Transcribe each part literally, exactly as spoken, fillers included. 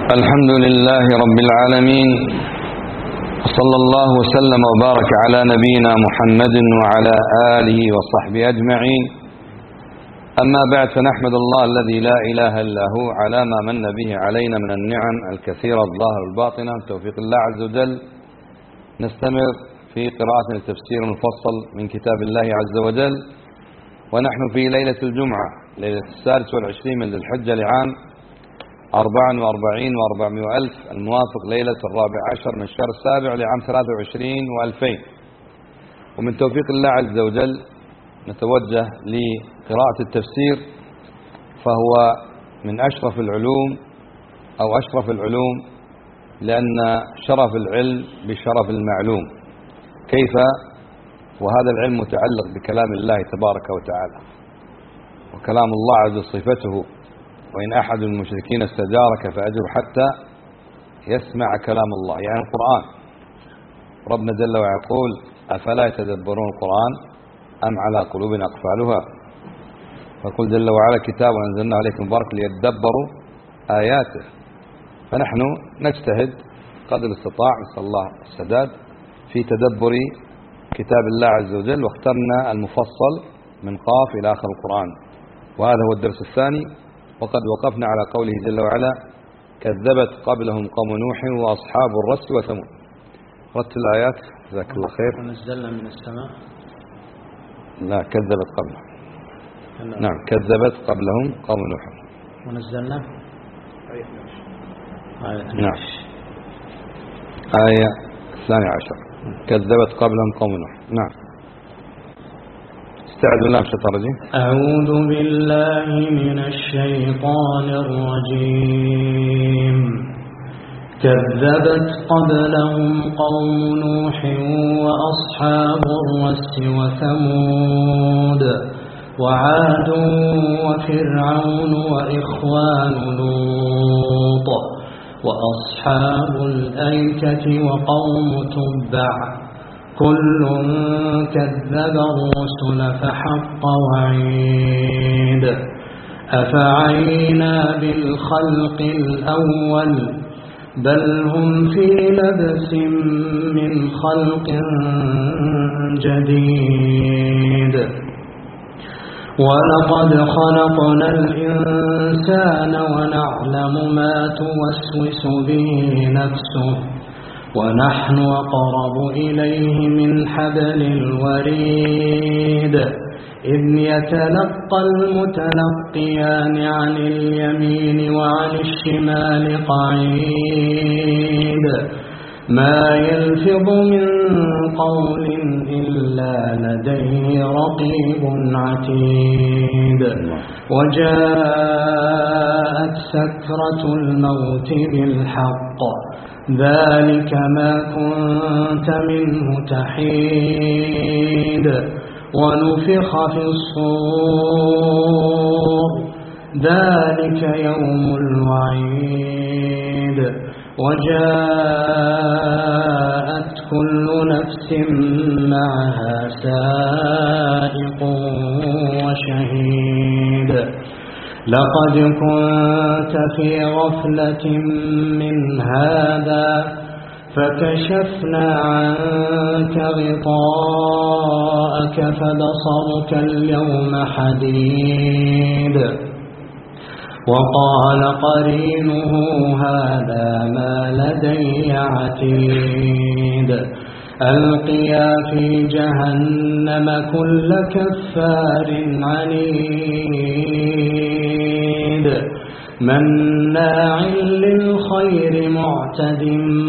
الحمد لله رب العالمين، صلى الله وسلم وبارك على نبينا محمد وعلى آله وصحبه أجمعين. أما بعد، فنحمد الله الذي لا إله إلا هو على ما من به علينا من النعم الكثيرة الظاهرة والباطنة بتوفيق الله عز وجل. نستمر في قراءة التفسير المفصل من كتاب الله عز وجل، ونحن في ليلة الجمعة، ليلة السادس والعشرين من ذي الحجة لعام أربع وأربعين وأربعمائة ألف، الموافق ليلة الرابع عشر من الشهر السابع لعام ثلاثة وعشرين وألفين. ومن توفيق الله عز وجل نتوجه لقراءة التفسير، فهو من أشرف العلوم أو أشرف العلوم، لأن شرف العلم بشرف المعلوم. كيف وهذا العلم متعلق بكلام الله تبارك وتعالى، وكلام الله عز صفته: وإن أحد المشركين استجارك فأجر حتى يسمع كلام الله، يعني القرآن. ربنا جل وعلا يقول: أفلا يتدبرون القرآن أم على قلوب أقفالها. فقل جل وعلا: كتاب أنزلنا عليكم مبارك ليتدبروا آياته. فنحن نجتهد قدر الاستطاع، نسأل الله السداد في تدبر كتاب الله عز وجل، واخترنا المفصل من قاف إلى آخر القرآن، وهذا هو الدرس الثاني. وقد وقفنا على قوله جل وعلا: كذبت قبلهم قوم نوح وأصحاب الرس وثمود. رتل الآيات جزاك الله خير. ونزلنا من السماء. لا، كذبت قبلهم. نعم، كذبت قبلهم قوم نوح. ونزلنا آية نعم، آية الثانية عشر، كذبت قبلهم قوم نوح. نعم. استعذ بالله من الشيطان الرجيم. أعوذ بالله من الشيطان الرجيم. كذبت قبلهم قوم نوح وأصحاب الرس وثمود وعاد وفرعون وإخوان لوط وأصحاب الأيكة وقوم تبع، كل كذب الرسل فحق وعيد. أفعينا بالخلق الأول بل هم في لبس من خلق جديد. ولقد خلقنا الإنسان ونعلم ما توسوس به نفسه، ونحن أقرب إليه من حبل الوريد. إذ يتلقى المتلقيان عن اليمين وعن الشمال قعيد. ما يلفظ من قول إلا لديه رقيب عتيد. وجاءت سكرة الموت بالحق، ذلك ما كنت منه تحيد. ونفخ في الصور، ذلك يوم الوعيد. وجاءت كل نفس معها سائق وشهيد. لقد كنت في غفلة من هذا فكشفنا عنك غطاءك فبصرك اليوم حديد. وقال قرينه: هذا ما لدي عتيد. ألقيا في جهنم كل كفار عنيد، مناع للخير معتد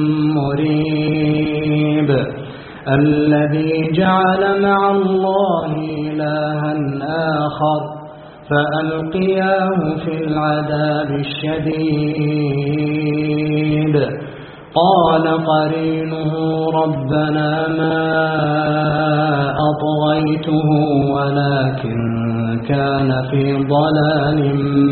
مريب. الذي جعل مع الله إلها آخر فألقياه في العذاب الشديد. قال قرينه: ربنا ما أطغيته ولكن كان في ضلال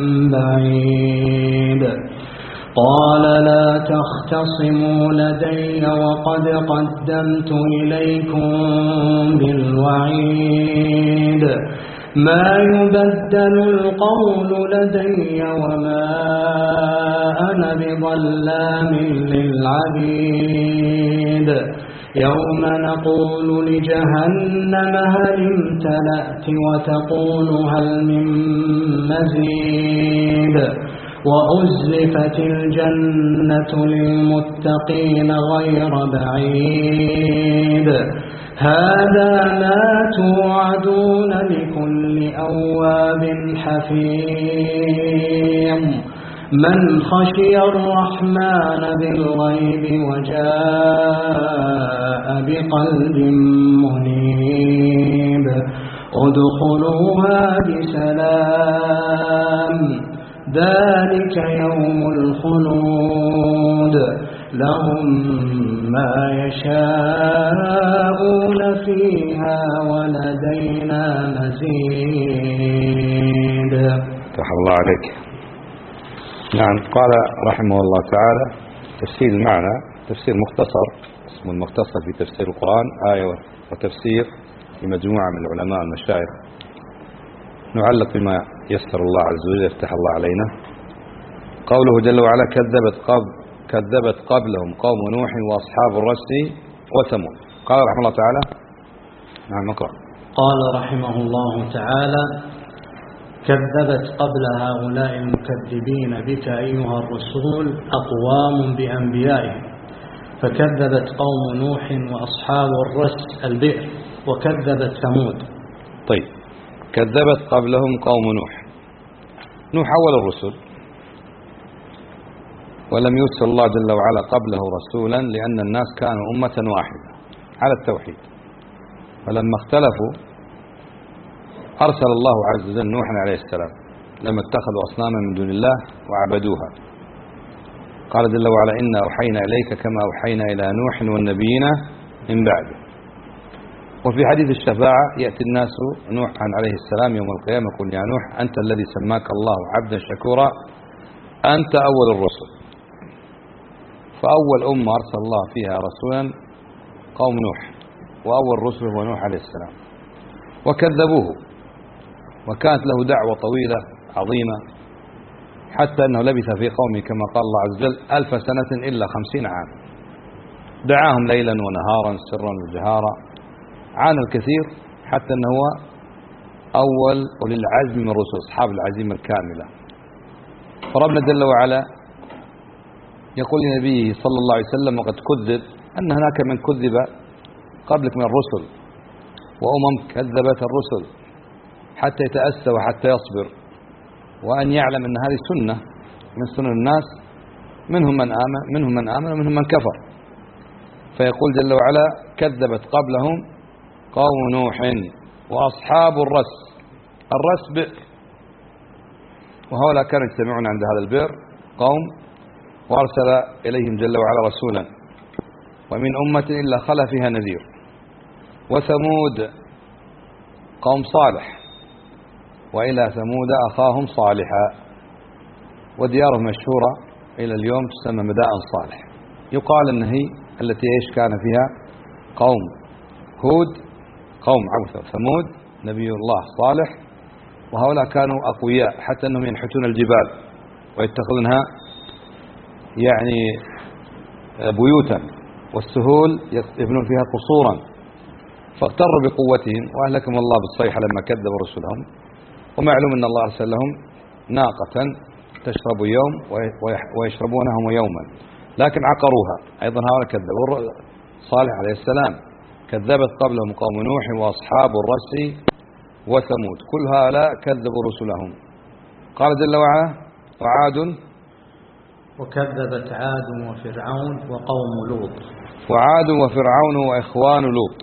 بعيد. قال: لا تختصموا لدي وقد قدمت إليكم بالوعيد. ما يبدل القول لدي وما أنا بظلام للعبيد يوم نقول لجهنم هل امتلأت وتقول هل من مزيد وأزلفت الجنة للمتقين غير بعيد هذا ما توعدون لكل أواب حفيظ من خشي الرحمن بالغيب وجاء بقلب منيب ادخلوها بسلام ذلك يوم الخلود لهم ما يشاءون فيها ولدينا مزيد. فتح الله عليك. نعم. قال رحمه الله تعالى تفسير المعنى تفسير مختصر اسمه المختصر في تفسير القرآن آية وتفسير لمجموعة من العلماء المشايخ. نعلق بما يسر الله عز وجل يفتح الله علينا. قوله جل وعلا كذبت قبل كذبت قبلهم قوم نوح وأصحاب الرس وثمود. قال رحمه الله تعالى. نعم نقرأ. قال رحمه الله تعالى كذبت قبل هؤلاء المكذبين بك أيها الرسول أقوام بأنبيائهم فكذبت قوم نوح وأصحاب الرس البئر وكذبت ثمود. طيب كذبت قبلهم قوم نوح. نوح أول الرسل ولم يرسل الله جل وعلا قبله رسولا لأن الناس كانوا أمة واحدة على التوحيد فلما اختلفوا أرسل الله عز وجل نوحا عليه السلام لما اتخذوا أصناما من دون الله وعبدوها. قال جل وعلا إنا أوحينا إليك كما أوحينا إلى نوح والنبيين من بعده. وفي حديث الشفاعة يأتي الناس نوحا عليه السلام يوم القيامة يقول يا نوح أنت الذي سماك الله عبدا شكورا أنت أول الرسل. فأول أمة أرسل الله فيها رسولا قوم نوح وأول رسل هو نوح عليه السلام وكذبوه وكانت له دعوة طويلة عظيمة حتى أنه لبث في قومه كما قال الله عز وجل ألف سنة إلا خمسين عام دعاهم ليلا ونهارا سرا وجهارا عانى الكثير حتى أنه هو أول أولي العزم من الرسل أصحاب العزيمة الكاملة. فربنا جل وعلا يقول لنبيه صلى الله عليه وسلم وقد كذب أن هناك من كذب قبلك من الرسل وأمم كذبت الرسل حتى يتأسى وحتى يصبر وأن يعلم أن هذه سنة من سنن الناس منهم من آمن منهم من آمن ومنهم من كفر. فيقول جل وعلا كذبت قبلهم قوم نوح وأصحاب الرس. الرس بئر وهؤلاء كانوا يجتمعون عند هذا البئر قوم وأرسل إليهم جل وعلا رسولا ومن أمة إلا خلا فيها نذير. وثمود قوم صالح وإلى ثمود أخاهم صالحا وديارهم مشهورة إلى اليوم تسمى مدائن صالح. يقال أن هي التي إيش كان فيها قوم هود قوم عبث ثمود نبي الله صالح وهؤلاء كانوا أقوياء حتى أنهم ينحتون الجبال ويتخذونها يعني بيوتا والسهول يبنون فيها قصورا فاغتروا بقوتهم وأهلكم الله بالصيحة لما كذبوا رسلهم. ومعلوم أن الله أرسل لهم ناقة تشرب يوم ويشربونهم يوما لكن عقروها أيضا هؤلاء كذبوا. صالح عليه السلام كذبت قبلهم قوم نوح وأصحاب الرس وثمود كل هؤلاء كذبوا رسلهم. قال جل وعلا وعاد وكذبت عاد وفرعون وقوم لوط. وعاد وفرعون وإخوان لوط.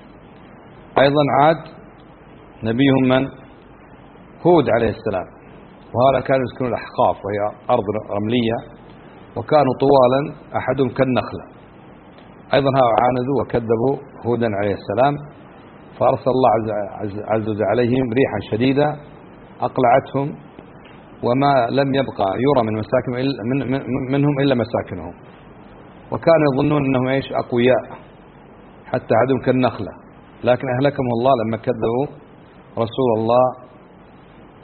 أيضا عاد نبيهم من هود عليه السلام وهؤلاء كانوا يسكنون الأحقاف وهي أرض رملية وكانوا طوالا أحدهم كالنخلة. أيضا هؤلاء عاندوا وكذبوا هودا عليه السلام فأرسل الله عز وجل عليهم ريحا شديدة أقلعتهم وما لم يبقى يرى من مساكنهم إلا من منهم إلا مساكنهم وكانوا يظنون أنهم إيش أقوياء حتى عدهم كالنخلة لكن أهلكهم الله لما كذبوا رسول الله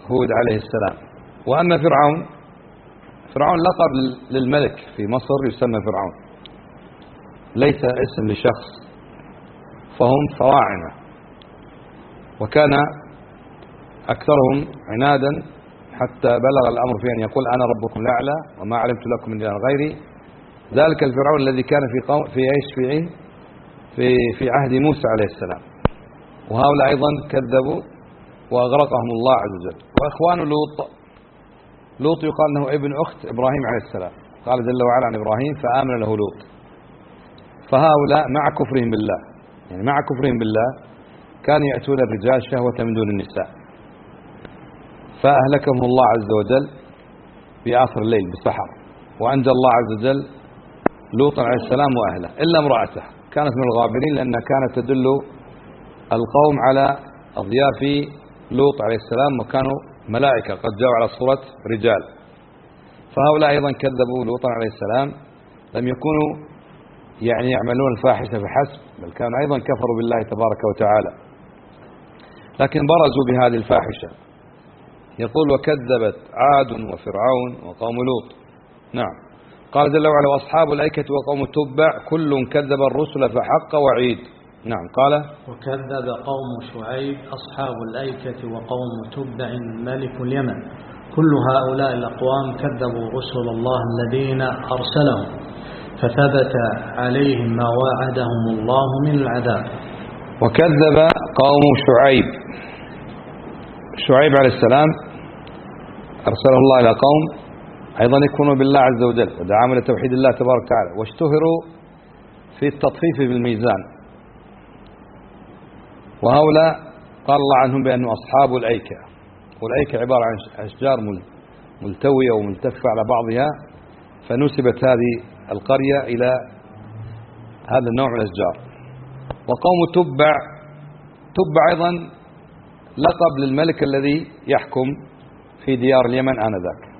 هود عليه السلام. وأما فرعون، فرعون لقب للملك في مصر يسمى فرعون، ليس اسم لشخص، فهم فراعنة، وكان أكثرهم عنادا حتى بلغ الأمر في أن يقول أنا ربكم الأعلى وما علمت لكم من إله غيري. ذلك الفرعون الذي كان في قوم في ايش في في في عهد موسى عليه السلام. وهؤلاء أيضا كذبوا وأغرقهم الله عز وجل. وإخوان لوط، لوط يقال أنه ابن أخت إبراهيم عليه السلام، قال جل وعلا عن إبراهيم فآمن له لوط. فهؤلاء مع كفرهم بالله، يعني مع كفرهم بالله كانوا يأتون الرجال شهوة من دون النساء، فأهلكهم الله عز وجل في آخر الليل بسحر. وأنجى الله عز وجل لوط عليه السلام وأهله إلا امرأته، كانت من الغابرين لأنها كانت تدل القوم على أضياف لوط عليه السلام، وكانوا ملائكة قد جاءوا على صورة رجال. فهؤلاء أيضا كذبوا لوطا عليه السلام، لم يكونوا يعني يعملون الفاحشة فحسب، بل كانوا أيضا كفروا بالله تبارك وتعالى، لكن برزوا بهذه الفاحشة. يقول وكذبت عاد وفرعون وقوم لوط. نعم، قال جل وعلا وأصحاب الأيكة وقوم تبع كل كذب الرسل فحق وعيد. نعم، قال وكذب قوم شعيب أصحاب الأيكة وقوم تبع ملك اليمن، كل هؤلاء الأقوام كذبوا رسل الله الذين أرسلهم فثبت عليهم ما وعدهم الله من العذاب. وكذب قوم شعيب، شعيب عليه السلام أرسله الله إلى قوم أيضا يكونوا بالله عز وجل ودعاهم إلى توحيد الله تبارك وتعالى، واشتهروا في التطفيف بالميزان. وهؤلاء قال الله عنهم بأنه أصحاب الأيكة، والأيكة عبارة عن أشجار ملتوية وملتفة على بعضها، فنسبت هذه القرية إلى هذا النوع من الأشجار. وقوم تبع، تبع أيضا لقب للملك الذي يحكم في ديار اليمن آنذاك،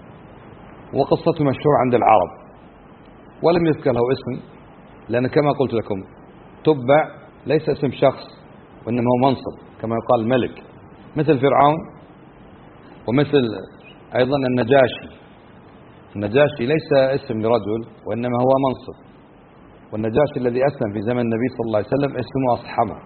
وقصته مشهورة عند العرب، ولم يذكر له اسم، لأن كما قلت لكم تبع ليس اسم شخص وإنما هو منصب كما يقال الملك، مثل فرعون ومثل أيضا النجاشي. النجاشي ليس اسم لرجل وإنما هو منصب، والنجاشي الذي أسلم في زمن النبي صلى الله عليه وسلم اسمه أصحمة،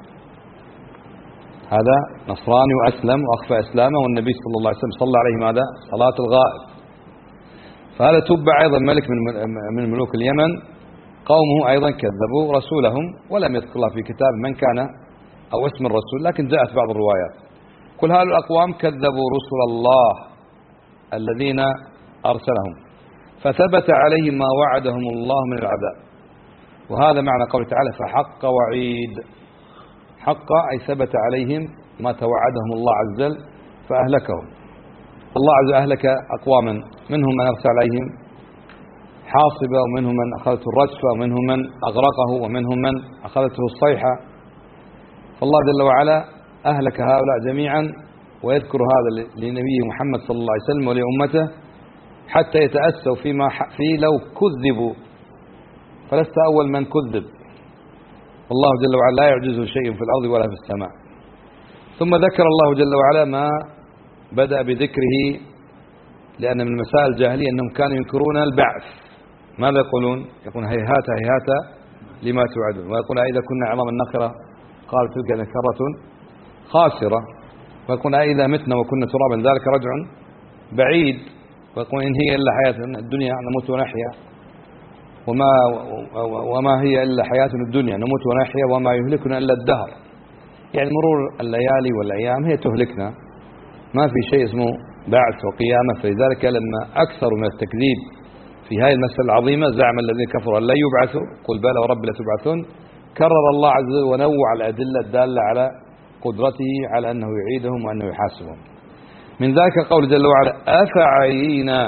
هذا نصراني وأسلم وأخفى إسلامه، والنبي صلى الله عليه وسلم صلى عليه ماذا؟ صلاة الغائب. فهذا تبع أيضا ملك من ملوك اليمن، قومه أيضا كذبوا رسولهم، ولم يذكر الله في كتاب من كان أو اسم الرسول، لكن جاءت بعض الروايات. كل هؤلاء الأقوام كذبوا رسل الله الذين أرسلهم فثبت عليهم ما وعدهم الله من العذاب. وهذا معنى قوله تعالى فحق وعيد، حق أي ثبت عليهم ما توعدهم الله عز وجل فأهلكهم. الله عز وجل أهلك أقواما، منهم من أرسل عليهم حاصبة، ومنهم من أخذته الرجفة، ومنهم من أغرقه، ومنهم من أخذته الصيحة. فالله جل وعلا أهلك هؤلاء جميعا، ويذكر هذا لنبيه محمد صلى الله عليه وسلم ولأمته حتى يتأسوا فيما فيه لو كذبوا، فلست أول من كذب. والله جل وعلا لا يعجزه شيء في الأرض ولا في السماء. ثم ذكر الله جل وعلا ما بدأ بذكره، لأن من مسائل الجاهلية أنهم كانوا ينكرون البعث. ماذا يقولون؟ يقولون هيهات هيهات لما توعدون، ويقول إذا كنا عظاما نخرة قال تلك ذكرة خاسرة، ويقول إذا متنا وكنا ترابا ذلك رجع بعيد، ويقول إن هي إلا حياتنا الدنيا نموت ونحيا، وما وما هي إلا حياتنا الدنيا نموت ونحيا وما يهلكنا إلا الدهر. يعني مرور الليالي والأيام هي تهلكنا، ما في شيء اسمه بعث وقيامة. فلذلك لما أكثر من التكذيب في هذه المسألة العظيمة زعم الذين كفروا أن لا يبعثوا، قل بلى ورب لتبعثون، كرر الله عز وجل ونوع الأدلة الدالة على قدرته على أنه يعيدهم وأنه يحاسبهم. من ذلك قول جل وعلا أفعينا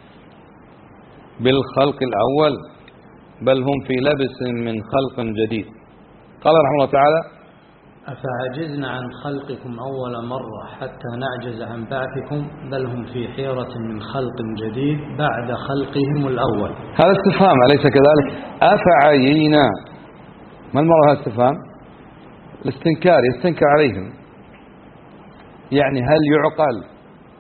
بالخلق الأول بل هم في لبس من خلق جديد. قال رحمه الله تعالى أفعجزنا عن خلقكم أول مرة حتى نعجز عن بعثكم بل هم في حيرة من خلق جديد بعد خلقهم الأول. هذا استفهام أليس كذلك؟ أفعينا، ما المرة هذا استفهام؟ الاستنكار، يستنكر عليهم، يعني هل يعقل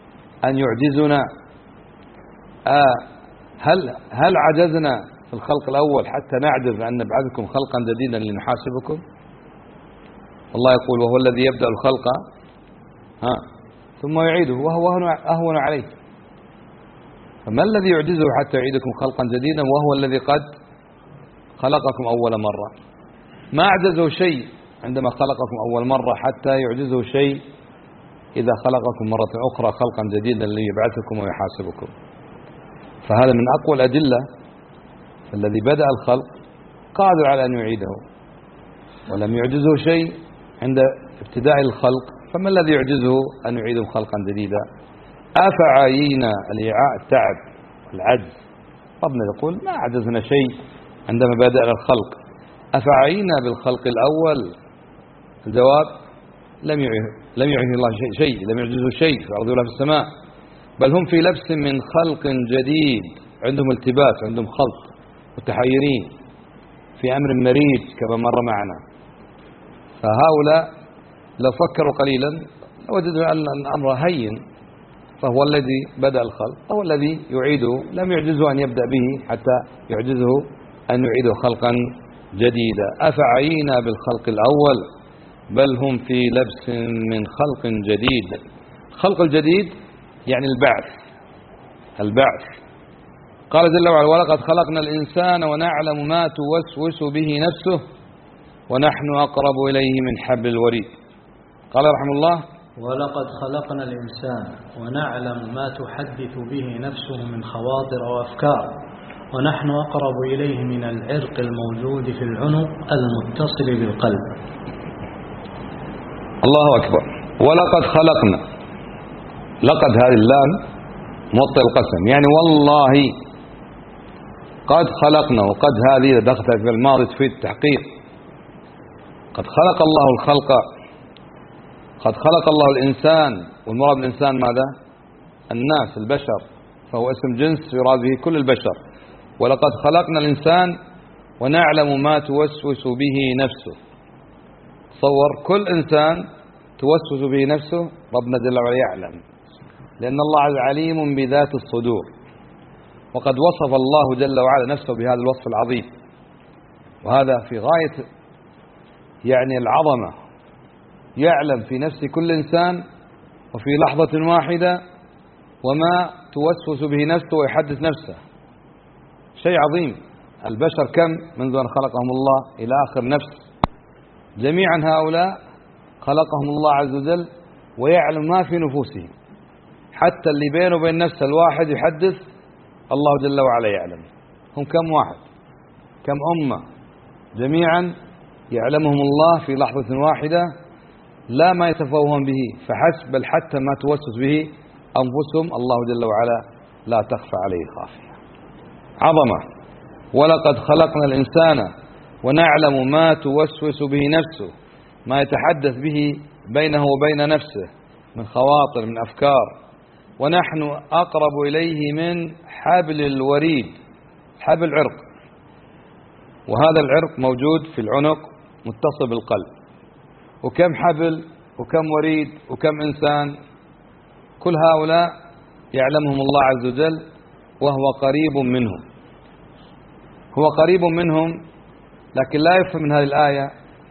أن يعجزنا؟ آه هل هل عجزنا في الخلق الأول حتى نعجز أن نبعثكم خلقا جديدا لنحاسبكم؟ الله يقول وهو الذي يبدأ الخلق ها ثم يعيده وهو أهون عليه. فما الذي يعجزه حتى يعيدكم خلقا جديدا وهو الذي قد خلقكم أول مرة؟ ما أعجزه شيء عندما خلقكم أول مرة حتى يعجزه شيء إذا خلقكم مرة أخرى خلقا جديدا ليبعثكم ويحاسبكم. فهذا من أقوى الأدلة. الذي بدأ الخلق قادر على أن يعيده ولم يعجزه شيء عند ابتداء الخلق، فما الذي يعجزه أن يعيده خلقا جديدا؟ أفعينا الإيعاء التعب العجز. ربنا يقول ما عجزنا شيء عندما بدأنا الخلق. أفعينا بالخلق الأول؟ الجواب لم يعيه لم يعيه الله شيء, شيء لم يعجزه شيء في الأرض ولا في السماء، بل هم في لبس من خلق جديد، عندهم التباس، عندهم خلط، متحيرين في أمر مريج كما مر معنا. فهؤلاء لو فكروا قليلا وجدوا أن الأمر هين، فهو الذي بدأ الخلق هو الذي يعيده، لم يعجزه أن يبدأ به حتى يعجزه أن يعيده خلقا جديدا. أفعينا بالخلق الأول بل هم في لبس من خلق جديد. الخلق الجديد يعني البعث البعث قال جل وعلا ولقد خلقنا الإنسان ونعلم ما توسوس به نفسه ونحن أقرب إليه من حبل الوريد. قال رحمه الله ولقد خلقنا الإنسان ونعلم ما تحدث به نفسه من خواطر وأفكار ونحن أقرب إليه من العرق الموجود في العنق المتصل بالقلب. الله أكبر. ولقد خلقنا، لقد هذه اللام موطئ القسم، يعني والله قد خلقنا، وقد هذه دخلت في الماضي تفيد التحقيق. قد خلق الله الخلق، قد خلق الله الإنسان، والمراد بالإنسان ماذا؟ الناس البشر، فهو اسم جنس يراد به كل البشر. ولقد خلقنا الإنسان ونعلم ما توسوس به نفسه. تصور كل إنسان توسوس به نفسه ربنا جل وعلا يعلم، لأن الله عليم بذات الصدور، وقد وصف الله جل وعلا نفسه بهذا الوصف العظيم، وهذا في غاية يعني العظمة. يعلم في نفس كل إنسان وفي لحظة واحدة وما توسوس به نفسه ويحدث نفسه، شيء عظيم. البشر كم منذ أن خلقهم الله إلى آخر نفس، جميعا هؤلاء خلقهم الله عز وجل ويعلم ما في نفوسهم، حتى اللي بينه وبين نفسه الواحد يحدث الله جل وعلا يعلم. هم كم واحد، كم أمة، جميعا يعلمهم الله في لحظة واحدة، لا ما يتفوهون به فحسب، بل حتى ما توسوس به أنفسهم الله جل وعلا لا تخفى عليه خافية. عظمة. ولقد خلقنا الإنسان ونعلم ما توسوس به نفسه، ما يتحدث به بينه وبين نفسه من خواطر، من أفكار. ونحن أقرب إليه من حبل الوريد. حبل العرق، وهذا العرق موجود في العنق متصل بالقلب. وكم حبل وكم وريد وكم إنسان، كل هؤلاء يعلمهم الله عز وجل وهو قريب منهم. هو قريب منهم، لكن لا يفهم من هذه الآية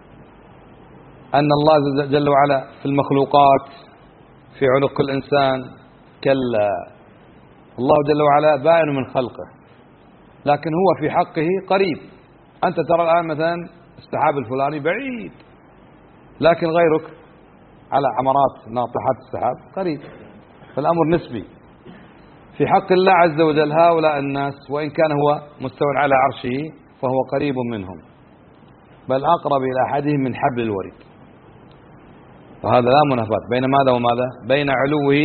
أن الله جل وعلا في المخلوقات في عنق كل إنسان. كلا، الله جل وعلا بائن من خلقه، لكن هو في حقه قريب. أنت ترى الآن مثلا السحاب الفلاني بعيد، لكن غيرك على عمرات ناطحات السحاب قريب، فالأمر نسبي. في حق الله عز وجل هؤلاء الناس وإن كان هو مستوى على عرشه فهو قريب منهم، بل أقرب إلى أحدهم من حبل الوريد. وهذا لا منافاة بين ماذا وماذا؟ بين علوه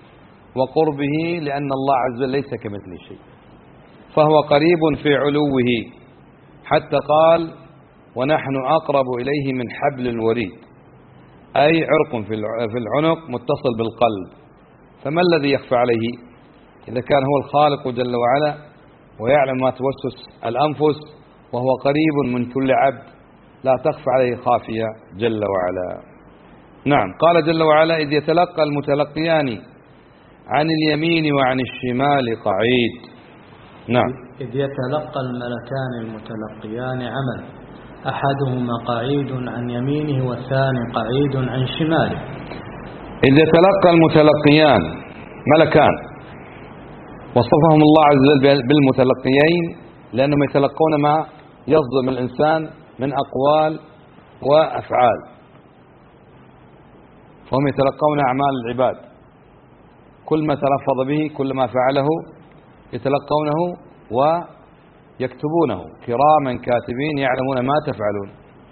وقربه، لأن الله عز وجل ليس كمثله شيء، فهو قريب في علوه، حتى قال ونحن أقرب إليه من حبل الوريد، أي عرق في العنق متصل بالقلب. فما الذي يخفى عليه إذا كان هو الخالق جل وعلا ويعلم ما توسوس الأنفس، وهو قريب من كل عبد لا تخفى عليه خافية جل وعلا. نعم. قال جل وعلا إذ يتلقى المتلقيان عن اليمين وعن الشمال قعيد. نعم. إذ يتلقى الملكان المتلقيان عمل، أحدهما قعيد عن يمينه والثاني قعيد عن شماله. إذ يتلقى المتلقيان ملكان، وصفهم الله عز وجل بالمتلقيين لأنهم يتلقون ما يصدر من الإنسان من أقوال وأفعال، فهم يتلقون أعمال العباد، كل ما تلفظ به كل ما فعله يتلقونه ويكتبونه كراما كاتبين يعلمون ما تفعلون.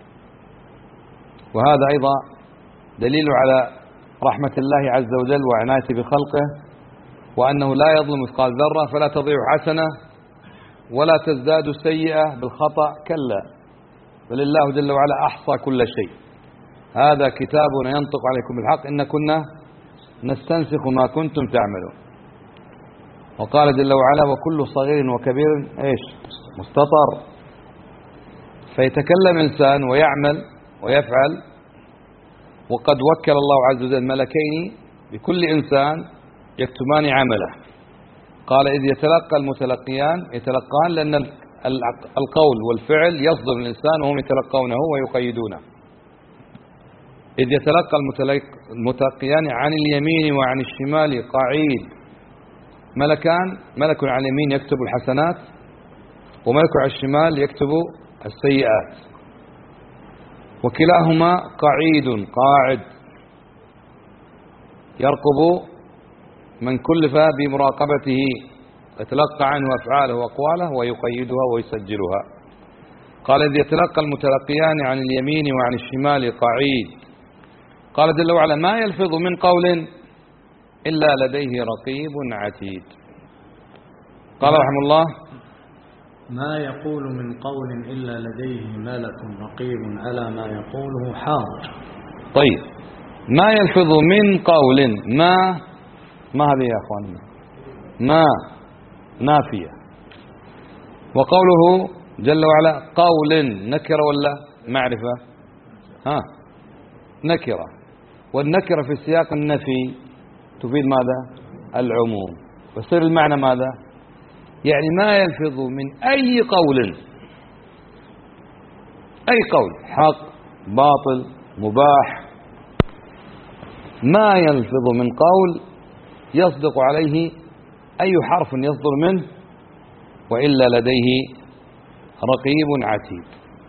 وهذا أيضا دليل على رحمة الله عز وجل وعنايته بخلقه، وأنه لا يظلم مثقال ذرة فلا تضيع حسنة ولا تزداد سيئة بالخطأ، كلا، بل الله جل وعلا أحصى كل شيء. هذا كتابنا ينطق عليكم بالحق إن كنا نستنسخ ما كنتم تعملون. وقال جل وعلا وكل صغير وكبير إيش مستطر. فيتكلم إنسان ويعمل ويفعل، وقد وكل الله عز وجل ملكين بكل إنسان يكتمان عمله. قال إذ يتلقى المتلقيان، يتلقان لأن القول والفعل يصدر من الإنسان وهم يتلقونه ويقيدونه. إذ يتلقى المتلقيان عن اليمين وعن الشمال قعيد، ملكان، ملك على اليمين يكتب الحسنات وملك على الشمال يكتب السيئات، وكلاهما قعيد قاعد يرقب من كلف بمراقبته، يتلقى عنه أفعاله وأقواله ويقيدها ويسجلها. قال إذ يتلقى المتلقيان عن اليمين وعن الشمال قعيد. قال جل وعلا ما يلفظ من قول إلا لديه رقيب عتيد. قال رحمه الله ما يقول من قول إلا لديه ملك رقيب على ما يقوله حاضر. طيب، ما يلفظ من قول، ما ما هذه يا أخواننا؟ ما نافية، وقوله جل وعلا قول نكرة ولا معرفة؟ ها، نكرة، والنكرة في سياق النفي تفيد ماذا؟ العموم. ويصير المعنى ماذا؟ يعني ما يلفظ من أي قول، أي قول، حق باطل مباح، ما يلفظ من قول يصدق عليه أي حرف يصدر منه وإلا لديه رقيب عتيد،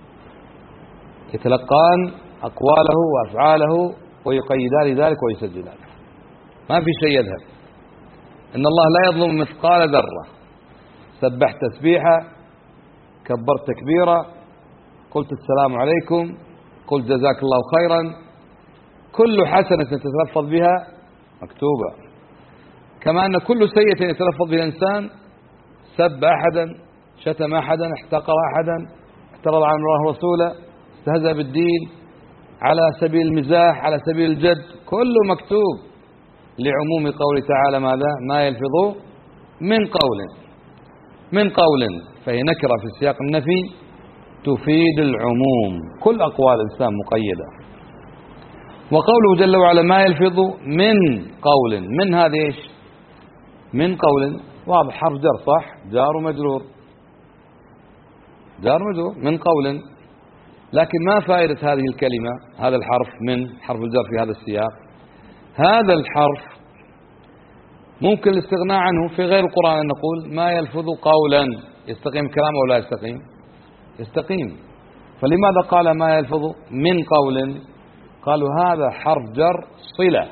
يتلقان أقواله وأفعاله ويقيدان ذلك ويسجلان، ما في شيء يذهب. إن الله لا يظلم مثقال ذرة، سبحت تسبيحة، كبرت تكبيرة، قلت السلام عليكم، قلت جزاك الله خيرا، كل حسنة تتلفظ بها مكتوبة. كما أن كل سيئة يتلفظ بها الإنسان، سب أحدا، شتم أحدا، احتقر أحدا، اعترض عن الله ورسوله، استهزأ بالدين على سبيل المزاح، على سبيل الجد، كله مكتوب لعموم قوله تعالى ماذا؟ ما يلفظ من قول، من قول، فهي نكرة في سياق النفي تفيد العموم، كل أقوال الإنسان مقيدة. وقوله جل وعلا ما يلفظ من قول، من هذا إيش؟ من قول واضح، حرف جر، صح؟ جار ومجرور، جار ومجرور، من قول. لكن ما فائدة هذه الكلمة، هذا الحرف من، حرف الجر في هذا السياق؟ هذا الحرف ممكن الاستغناء عنه في غير القرآن، أن نقول ما يلفظ قولا، يستقيم كلامه ولا يستقيم؟ يستقيم. فلماذا قال ما يلفظ من قول؟ قالوا هذا حرف جر صلة،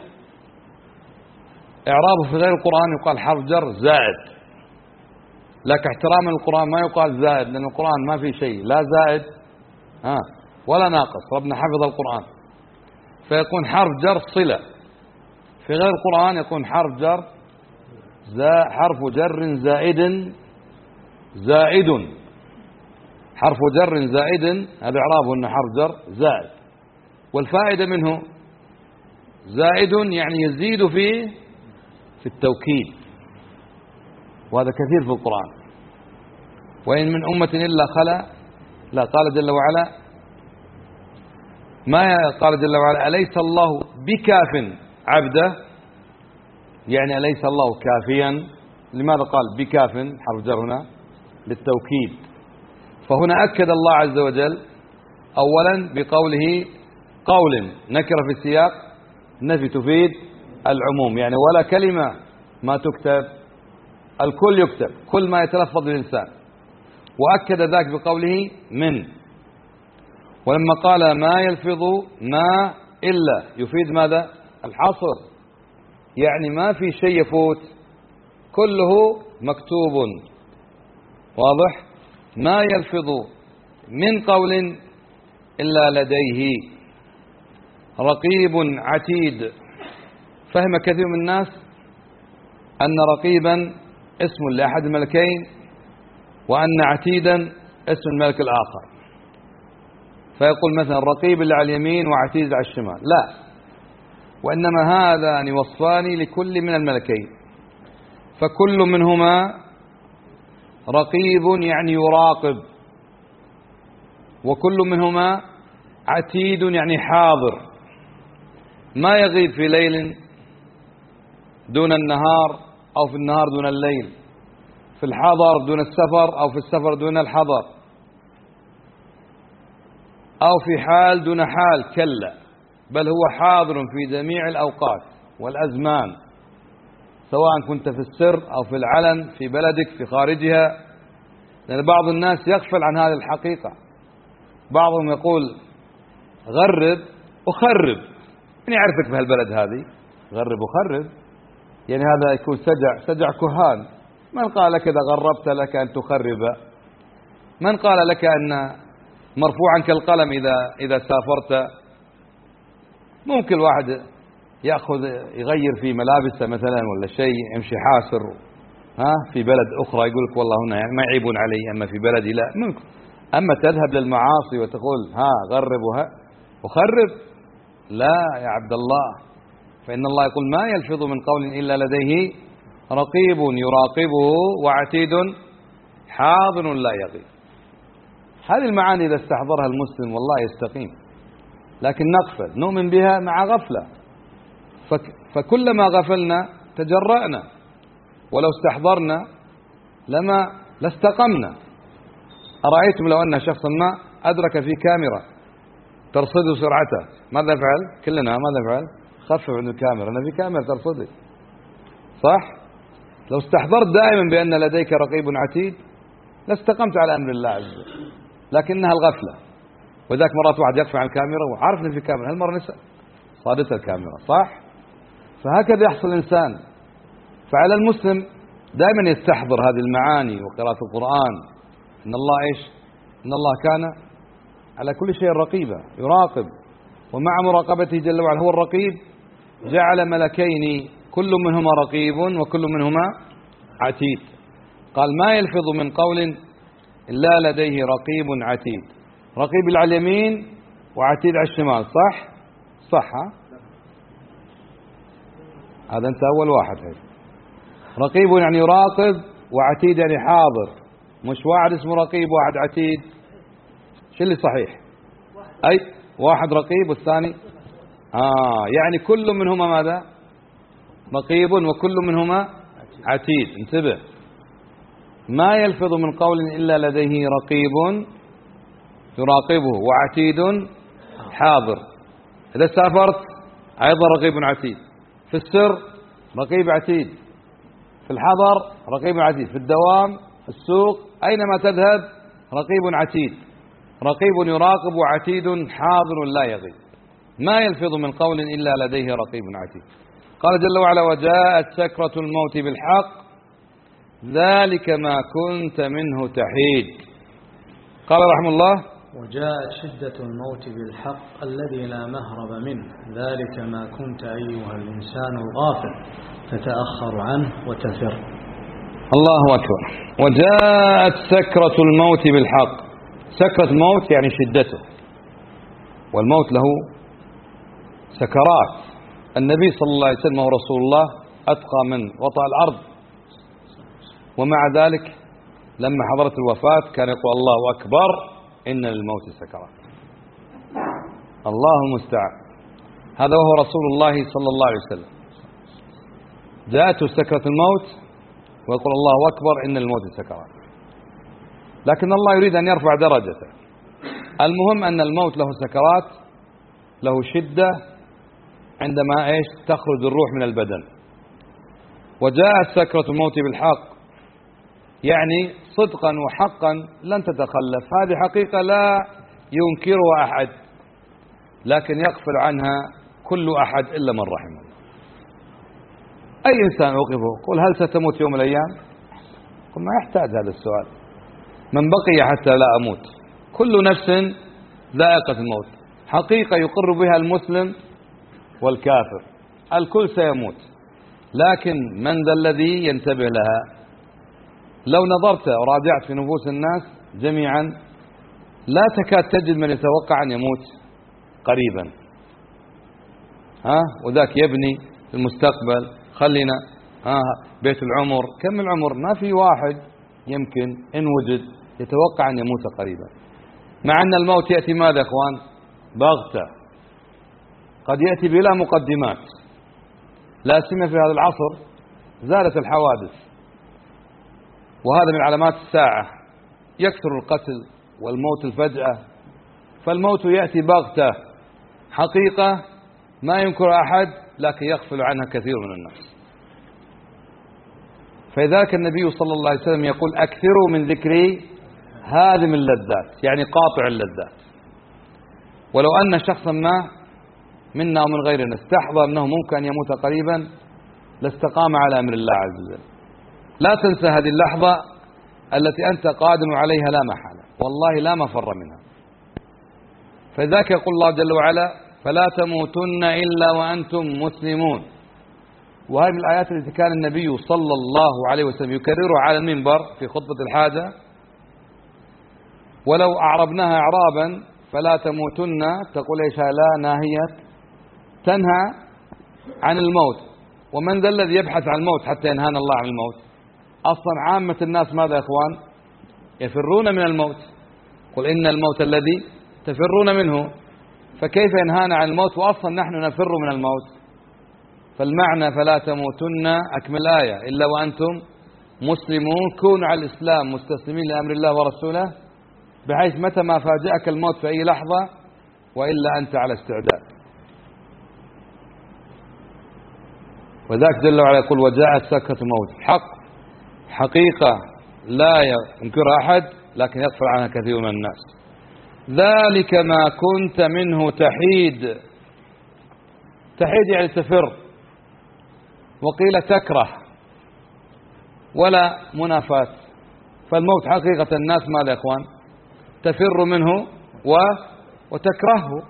إعرابه في غير القرآن يقال حرف جر زائد، لكن احتراما للقرآن ما يقال زائد، لأن القرآن ما في شيء لا زائد ها ولا ناقص، ربنا حفظ القرآن، فيكون حرف جر صلة. في غير القرآن يكون حرف جر زا حرف جر زائد، زائد، حرف جر زائد، هذا إعرابه أنه حرف جر زائد، والفائدة منه زائد يعني يزيد فيه في التوكيد، وهذا كثير في القرآن. وإن من أمة إلا خلا، لا، قال جل وعلا ما قال جل وعلا أليس الله بكاف عبده؟ يعني أليس الله كافيا؟ لماذا قال بكاف حرف جر هنا؟ للتوكيد. فهنا أكد الله عز وجل أولا بقوله قول، نكرة في السياق نفي تفيد العموم، يعني ولا كلمة ما تكتب، الكل يكتب، كل ما يتلفظ الإنسان. وأكد ذاك بقوله من. ولما قال ما يلفظ ما إلا يفيد ماذا؟ الحصر، يعني ما في شيء يفوت، كله مكتوب. واضح؟ ما يلفظ من قول إلا لديه رقيب عتيد. فهم كثير من الناس أن رقيبا اسم لأحد الملكين، وأن عتيدا اسم الملك الآخر، فيقول مثلا رقيب اللي على اليمين وعتيد على الشمال. لا، وإنما هذان وصفان لكل من الملكين، فكل منهما رقيب يعني يراقب، وكل منهما عتيد يعني حاضر، ما يغيب في ليل دون النهار أو في النهار دون الليل، في الحضر دون السفر أو في السفر دون الحضر، أو في حال دون حال، كلا، بل هو حاضر في جميع الأوقات والأزمان، سواء كنت في السر أو في العلن، في بلدك في خارجها. لأن بعض الناس يغفل عن هذه الحقيقة، بعضهم يقول غرب وخرب، من يعرفك بهالبلد هذه؟ غرب وخرب، يعني هذا يكون سجع سجع كهان. من قال لك إذا غربت لك أن تخرب؟ من قال لك أن مرفوع عنك القلم إذا إذا سافرت؟ ممكن الواحد يأخذ يغير في ملابسه مثلا ولا شيء، يمشي حاسر ها في بلد أخرى، يقول لك والله هنا يعني ما يعيبون علي، أما في بلدي لا ممكن. أما تذهب للمعاصي وتقول ها غرب وها وخرب، لا يا عبد الله، فإن الله يقول ما يلفظ من قول إلا لديه رقيب يراقبه وعتيد حاضر لا يغيب. هذه المعاني إذا استحضرها المسلم والله يستقيم، لكن نغفل، نؤمن بها مع غفلة، فكلما غفلنا تجرأنا، ولو استحضرنا لما لاستقمنا. أرأيتم لو أن شخصا ما أدرك في كاميرا ترصد سرعته ماذا يفعل؟ كلنا ماذا يفعل؟ خفف عن الكاميرا، أنا في كاميرا ترصدي، صح؟ لو استحضرت دائما بأن لديك رقيب عتيد لاستقمت على أمر الله عز وجل، لكنها الغفلة. وذاك مرات واحد يقف عن الكاميرا وعارف أن في كاميرا، هالمرة نسأل صادت الكاميرا، صح؟ فهكذا يحصل الإنسان. فعلى المسلم دائما يستحضر هذه المعاني وقراءة القرآن، إن الله إيش؟ إن الله كان على كل شيء رقيبا يراقب، ومع مراقبته جل وعلا هو الرقيب جعل ملكين كل منهما رقيب وكل منهما عتيد. قال ما يلفظ من قول إلا لديه رقيب عتيد. رقيب على اليمين وعتيد على الشمال، صح؟ صح ها؟ هذا أنت أول واحد. هيك رقيب يعني يراقب، وعتيد يعني حاضر، مش واحد اسمه رقيب واحد عتيد. شو اللي صحيح؟ أي واحد رقيب والثاني آه يعني كل منهما ماذا؟ رقيب وكل منهما عتيد. انتبه، ما يلفظ من قول إلا لديه رقيب يراقبه وعتيد حاضر. إذا سافرت أيضا رقيب عتيد، في السر رقيب عتيد، في الحضر رقيب عتيد، في الدوام في السوق أينما تذهب رقيب عتيد. رقيب يراقب وعتيد حاضر لا يغيب. ما يلفظ من قول إلا لديه رقيب عتيد. قال جل وعلا وجاءت سكرة الموت بالحق ذلك ما كنت منه تحيد. قال رحمه الله وجاءت شدة الموت بالحق الذي لا مهرب منه ذلك ما كنت أيها الإنسان الغافل تتأخر عنه وتفر. الله أكبر. وجاءت سكرة الموت بالحق. سكرة الموت يعني شدته، والموت له سكرات. النبي صلى الله عليه وسلم ورسول الله أتقى من وطأ الأرض، ومع ذلك لما حضرت الوفاة كان يقول الله أكبر إن للموت سكرات. الله المستعان. هذا وهو رسول الله صلى الله عليه وسلم. جاءته سكرة الموت ويقول الله أكبر إن الموت سكرات، لكن الله يريد أن يرفع درجته. المهم أن الموت له سكرات، له شدة عندما إيش تخرج الروح من البدن. وجاءت سكرة الموت بالحق، يعني صدقا وحقا لن تتخلف. هذه حقيقة لا ينكرها أحد، لكن يغفل عنها كل أحد إلا من رحمه الله. أي إنسان أوقفه قل هل ستموت يوم الأيام؟ قل ما يحتاج هذا السؤال، من بقي حتى لا أموت. كل نفس ذائقة الموت، حقيقة يقر بها المسلم والكافر، الكل سيموت، لكن من ذا الذي ينتبه لها؟ لو نظرت وراجعت في نفوس الناس جميعا لا تكاد تجد من يتوقع أن يموت قريبا. ها وذاك يبني المستقبل، خلينا ها بيت العمر، كم العمر، ما في واحد يمكن إن وجد يتوقع أن يموت قريبا. مع أن الموت يأتي ماذا يا أخوان؟ بغتة، قد يأتي بلا مقدمات. لا سيما في هذا العصر زادت الحوادث، وهذا من علامات الساعة، يكثر القتل والموت الفجأة. فالموت يأتي بغتة، حقيقة ما ينكر أحد، لكن يغفل عنها كثير من الناس. فلذلك النبي صلى الله عليه وسلم يقول أكثروا من ذكري هادم اللذات، يعني قاطع اللذات. ولو أن شخصا ما منا ومن غيرنا استحضر أنه ممكن أن يموت قريبا لاستقام على أمر الله عز وجل. لا تنسى هذه اللحظة التي أنت قادم عليها لا محالة، والله لا مفر منها. فذاك يقول الله جل وعلا فلا تموتن إلا وأنتم مسلمون. وهذه من الآيات التي كان النبي صلى الله عليه وسلم يكررها على المنبر في خطبة الحاجة. ولو أعربناها إعرابا فلا تموتن تقول إيش؟ لا ناهية تنهى عن الموت. ومن ذا الذي يبحث عن الموت حتى ينهانا الله عن الموت؟ أصلا عامة الناس ماذا يا إخوان؟ يفرون من الموت. قل إن الموت الذي تفرون منه، فكيف ينهانا عن الموت وأصلا نحن نفر من الموت؟ فالمعنى فلا تموتن أكمل آية إلا وأنتم مسلمون. كونوا على الإسلام مستسلمين لأمر الله ورسوله، بحيث متى ما فاجأك الموت في أي لحظة وإلا أنت على استعداد. وذاك جل وعلا يقول وجاءت سكرة الموت حق، حقيقة لا ينكرها أحد، لكن يغفل عنها كثير من الناس. ذلك ما كنت منه تحيد. تحيد يعني تفر، وقيل تكره، ولا منافاة. فالموت حقيقة الناس ماذا يا إخوان؟ تفر منه و... وتكرهه.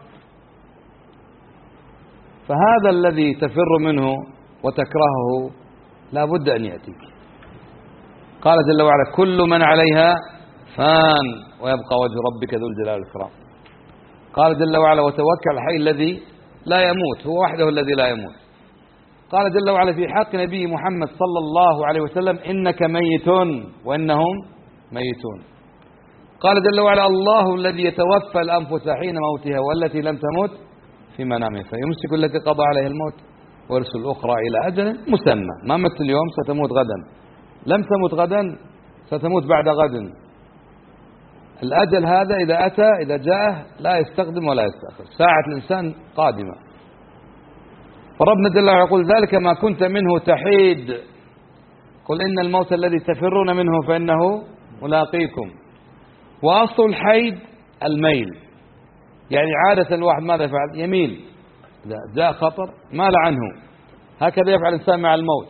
فهذا الذي تفر منه وتكرهه لا بد أن يأتيك. قال جل وعلا كل من عليها فان ويبقى وجه ربك ذو الجلال والإكرام. قال جل وعلا وتوكل على الحي الذي لا يموت، هو وحده الذي لا يموت. قال جل وعلا في حق نبي محمد صلى الله عليه وسلم إنك ميت وإنهم ميتون. قال جل وعلا الله الذي يتوفى الأنفس حين موتها والتي لم تمت في منامها فيمسك التي قضى عليها الموت ويرسل الأخرى إلى أجل مسمى. ما مت اليوم ستموت غدا، لم تمت غدا ستموت بعد غد. الأجل هذا إذا أتى إذا جاءه لا يستقدم ولا يستأخر، ساعة الإنسان قادمة. فربنا جل وعلا يقول ذلك ما كنت منه تحيد. قل إن الموت الذي تفرون منه فإنه ملاقيكم. وأصل الحيد الميل، يعني عادة الواحد ماذا يفعل؟ يميل إذا جاء خطر مال عنه، هكذا يفعل الإنسان مع الموت.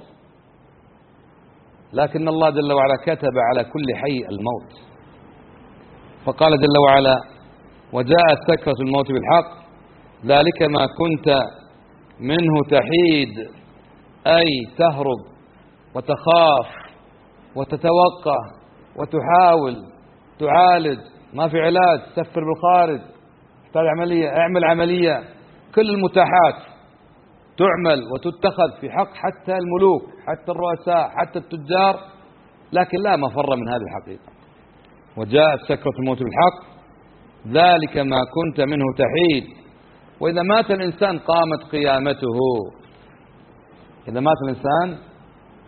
لكن الله جل وعلا كتب على كل حي الموت. فقال جل وعلا وجاءت سكرة الموت بالحق ذلك ما كنت منه تحيد، أي تهرب وتخاف وتتوقع وتحاول تعالج، ما في علاج، تسفر بالخارج، تحتاج عملية، اعمل عملية، كل المتاحات تعمل وتتخذ في حق حتى الملوك حتى الرؤساء حتى التجار، لكن لا مفر من هذه الحقيقة. وجاءت سكرة الموت بالحق ذلك ما كنت منه تحيد. وإذا مات الإنسان قامت قيامته. إذا مات الإنسان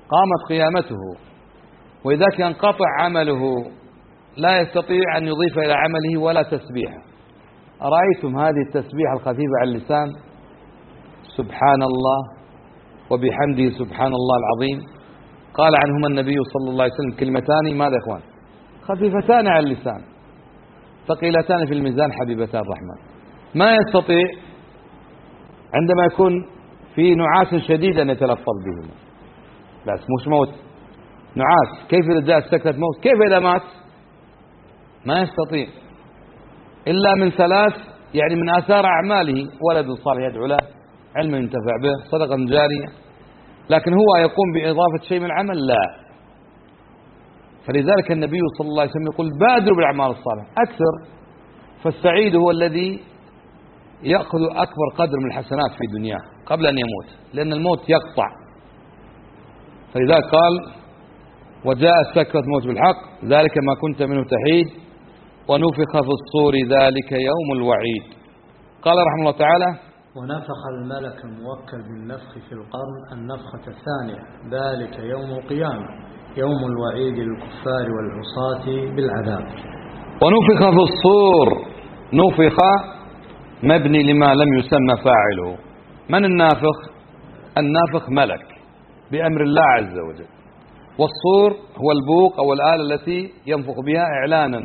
قامت قيامته، وإذا كان ينقطع عمله لا يستطيع أن يضيف إلى عمله ولا تسبيحة. أرأيتم هذه التسبيحة الخفيفة على اللسان، سبحان الله وبحمده سبحان الله العظيم، قال عنهما النبي صلى الله عليه وسلم كلمتان ماذا يا إخوان؟ خفيفتان على اللسان ثقيلتان في الميزان حبيبتان الرحمن. ما يستطيع عندما يكون في نعاس شديد أن يتلفظ بهما، بس مش موت، نعاس. كيف إذا جاءت سكتة موت؟ كيف إذا مات؟ ما يستطيع إلا من ثلاث، يعني من آثار أعماله: ولد صالح يدعو له، علم ينتفع به، صدقة جارية. لكن هو يقوم بإضافة شيء من العمل؟ لا. فلذلك النبي صلى الله عليه وسلم يقول: بادروا بالأعمال الصالحة أكثر، فالسعيد هو الذي يأخذ أكبر قدر من الحسنات في دنياه قبل أن يموت، لأن الموت يقطع. فلذلك قال: وجاء سكرة موت بالحق ذلك ما كنت منه تحيد ونفخ في الصور ذلك يوم الوعيد. قال رحمه الله تعالى: ونفخ الملك الموكل بالنفخ في القرن النفخة الثانية ذلك يوم القيامة يوم الوعيد للكفار والعصاة بالعذاب. ونفخ في الصور، نفخ مبني لما لم يسمى فاعله. من النافخ؟ النافخ ملك بأمر الله عز وجل، والصور هو البوق أو الآلة التي ينفخ بها إعلانا.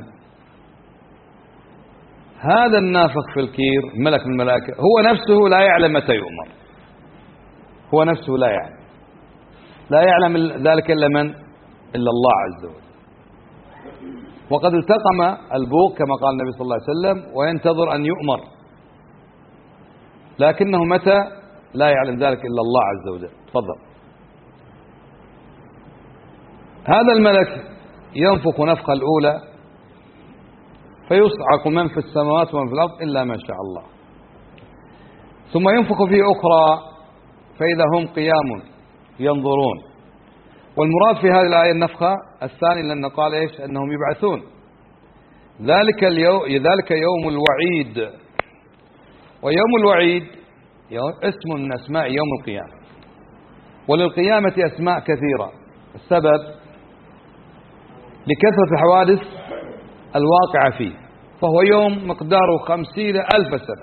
هذا النافخ في الكير ملك من الملائكة، هو نفسه لا يعلم متى يؤمر، هو نفسه لا يعلم، لا يعلم ذلك إلا من؟ إلا الله عز وجل. وقد التقم البوق كما قال النبي صلى الله عليه وسلم وينتظر أن يؤمر، لكنه متى لا يعلم ذلك إلا الله عز وجل. تفضل. هذا الملك ينفخ نفخة الأولى فيصعق من في السماوات ومن في الأرض إلا ما شاء الله، ثم ينفخ في أخرى فإذا هم قيام ينظرون. والمراد في هذه الآية النفخة الثانية، لأن قال إيش؟ أنهم يبعثون. ذلك اليوم ذلك يوم الوعيد. ويوم الوعيد اسم من أسماء يوم القيامة، وللقيامة أسماء كثيرة. السبب لكثرة الحوادث الواقعة فيه، فهو يوم مقداره خمسين ألف سنة،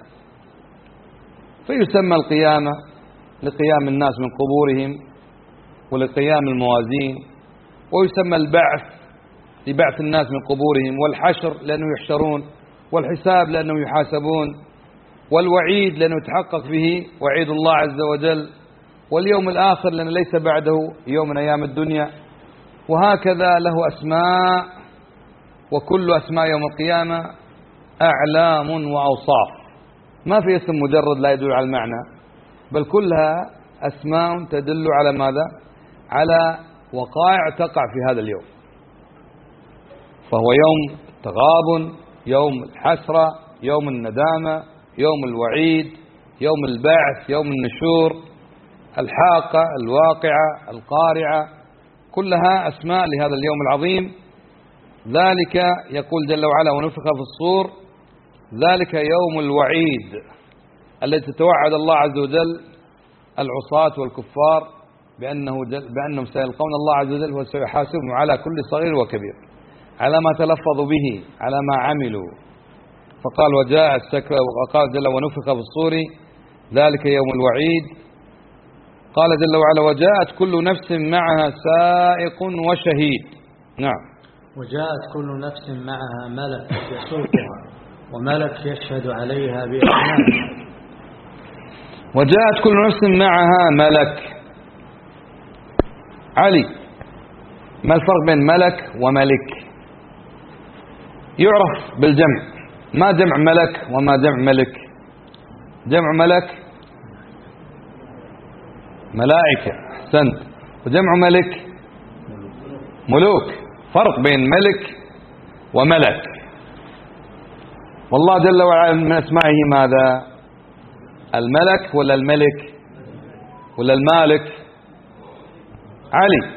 فيسمى القيامة لقيام الناس من قبورهم ولقيام الموازين، ويسمى البعث لبعث الناس من قبورهم، والحشر لأنه يحشرون، والحساب لأنه يحاسبون، والوعيد لأنه يتحقق به وعيد الله عز وجل، واليوم الآخر لأنه ليس بعده يوم من أيام الدنيا. وهكذا له أسماء، وكل أسماء يوم القيامة أعلام وأوصاف، ما في اسم مجرد لا يدل على المعنى، بل كلها أسماء تدل على ماذا؟ على وقائع تقع في هذا اليوم. فهو يوم التغابن، يوم الحسرة، يوم الندامة، يوم الوعيد، يوم البعث، يوم النشور، الحاقة، الواقعة، القارعة، كلها أسماء لهذا اليوم العظيم. ذلك يقول جل وعلا: ونفخ في الصور ذلك يوم الوعيد، الذي تتوعد الله عز وجل العصاة والكفار بأنه بأنهم سيلقون الله عز وجل وسيحاسبهم على كل صغير وكبير، على ما تلفظوا به، على ما عملوا. فقال: وجاء السكرة، وقال جل: ونفخ في الصور ذلك يوم الوعيد. قال جل وعلا: وجاءت كل نفس معها سائق وشهيد. نعم. وجاءت كل نفس معها ملك يسوقها وملك يشهد عليها بأعمالها. وجاءت كل نفس معها ملك. علي، ما الفرق بين ملك وملك؟ يعرف بالجمع. ما جمع ملك وما جمع ملك؟ جمع ملك ملائكة، أحسنت. وجمع ملك ملوك. فرق بين ملك وملك. والله جل وعلا من أسمائه ماذا؟ الملك ولا الملك ولا المالك؟ علي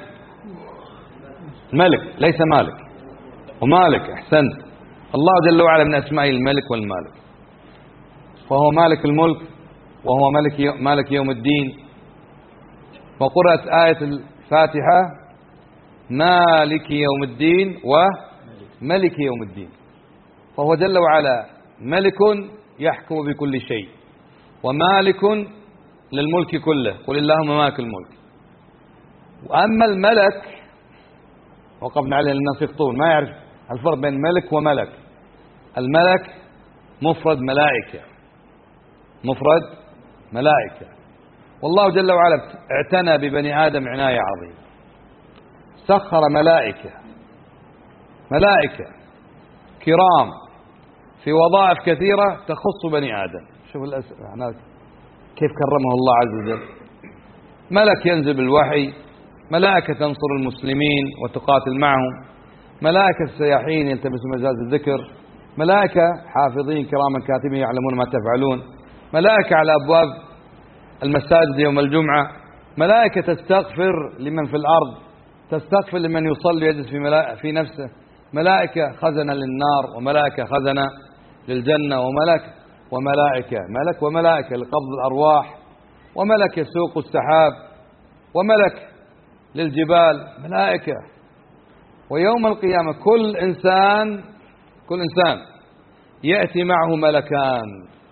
ملك ليس مالك، ومالك، أحسنت. الله جل وعلا من أسمائه الملك والمالك، فهو مالك الملك وهو ملك مالك يوم الدين. وقرأت آية الفاتحة مالك يوم الدين وملك يوم الدين. فهو جل وعلا ملك يحكم بكل شيء، ومالك للملك كله، قل اللهم مالك الملك. وأما الملك وقفنا عليه الناس يخطون ما يعرف الفرق بين ملك وملك. الملك مفرد ملائكة، مفرد ملائكة. والله جل وعلا اعتنى ببني آدم عناية عظيمة، سخر ملائكة ملائكة كرام في وظائف كثيرة تخص بني آدم. شوف هناك كيف كرمه الله عز وجل. ملك ينزل بالوحي، ملائكة تنصر المسلمين وتقاتل معهم، ملائكة السياحين يلتمسوا مجاز الذكر، ملائكة حافظين كراما كاتبين يعلمون ما تفعلون، ملائكة على أبواب المساجد يوم الجمعة، ملائكة تستغفر لمن في الأرض، تستغفر لمن يصلي ويجلس في, في نفسه، ملائكة خزنة للنار، وملائكة خزنة للجنة، وملك وملائكة ملك وملائكة لقبض الأرواح، وملك يسوق السحاب، وملك للجبال، ملائكة. ويوم القيامة كل إنسان كل إنسان يأتي معه ملكان،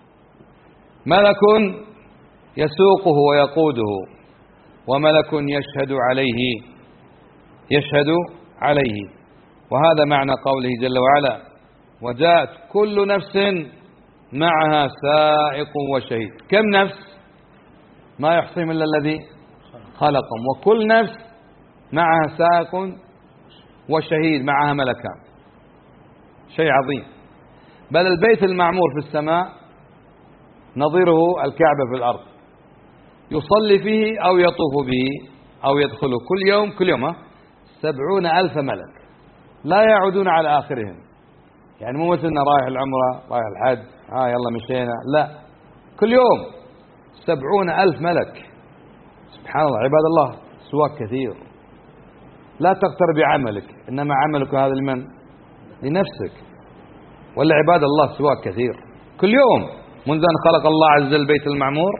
ملك يسوقه ويقوده، وملك يشهد عليه يشهد عليه. وهذا معنى قوله جل وعلا: وجاءت كل نفس معها سائق وشهيد. كم نفس؟ ما يحصيهم إلا الذي خلقهم. وكل نفس معها سائق وشهيد، معها ملكان، شيء عظيم. بل البيت المعمور في السماء نظيره الكعبة في الأرض، يصلي فيه أو يطوف به أو يدخله كل يوم كل يوم سبعون ألف ملك لا يعودون على آخرهم. يعني مو مثلنا رايح العمرة رايح الحج ها آه يلا مشينا، لا، كل يوم سبعون ألف ملك. سبحان الله. عباد الله سواك كثير، لا تغتر بعملك، إنما عملك هذا لمن؟ لنفسك. ولا عباد الله سواك كثير كل يوم منذ أن خلق الله عز وجل البيت المعمور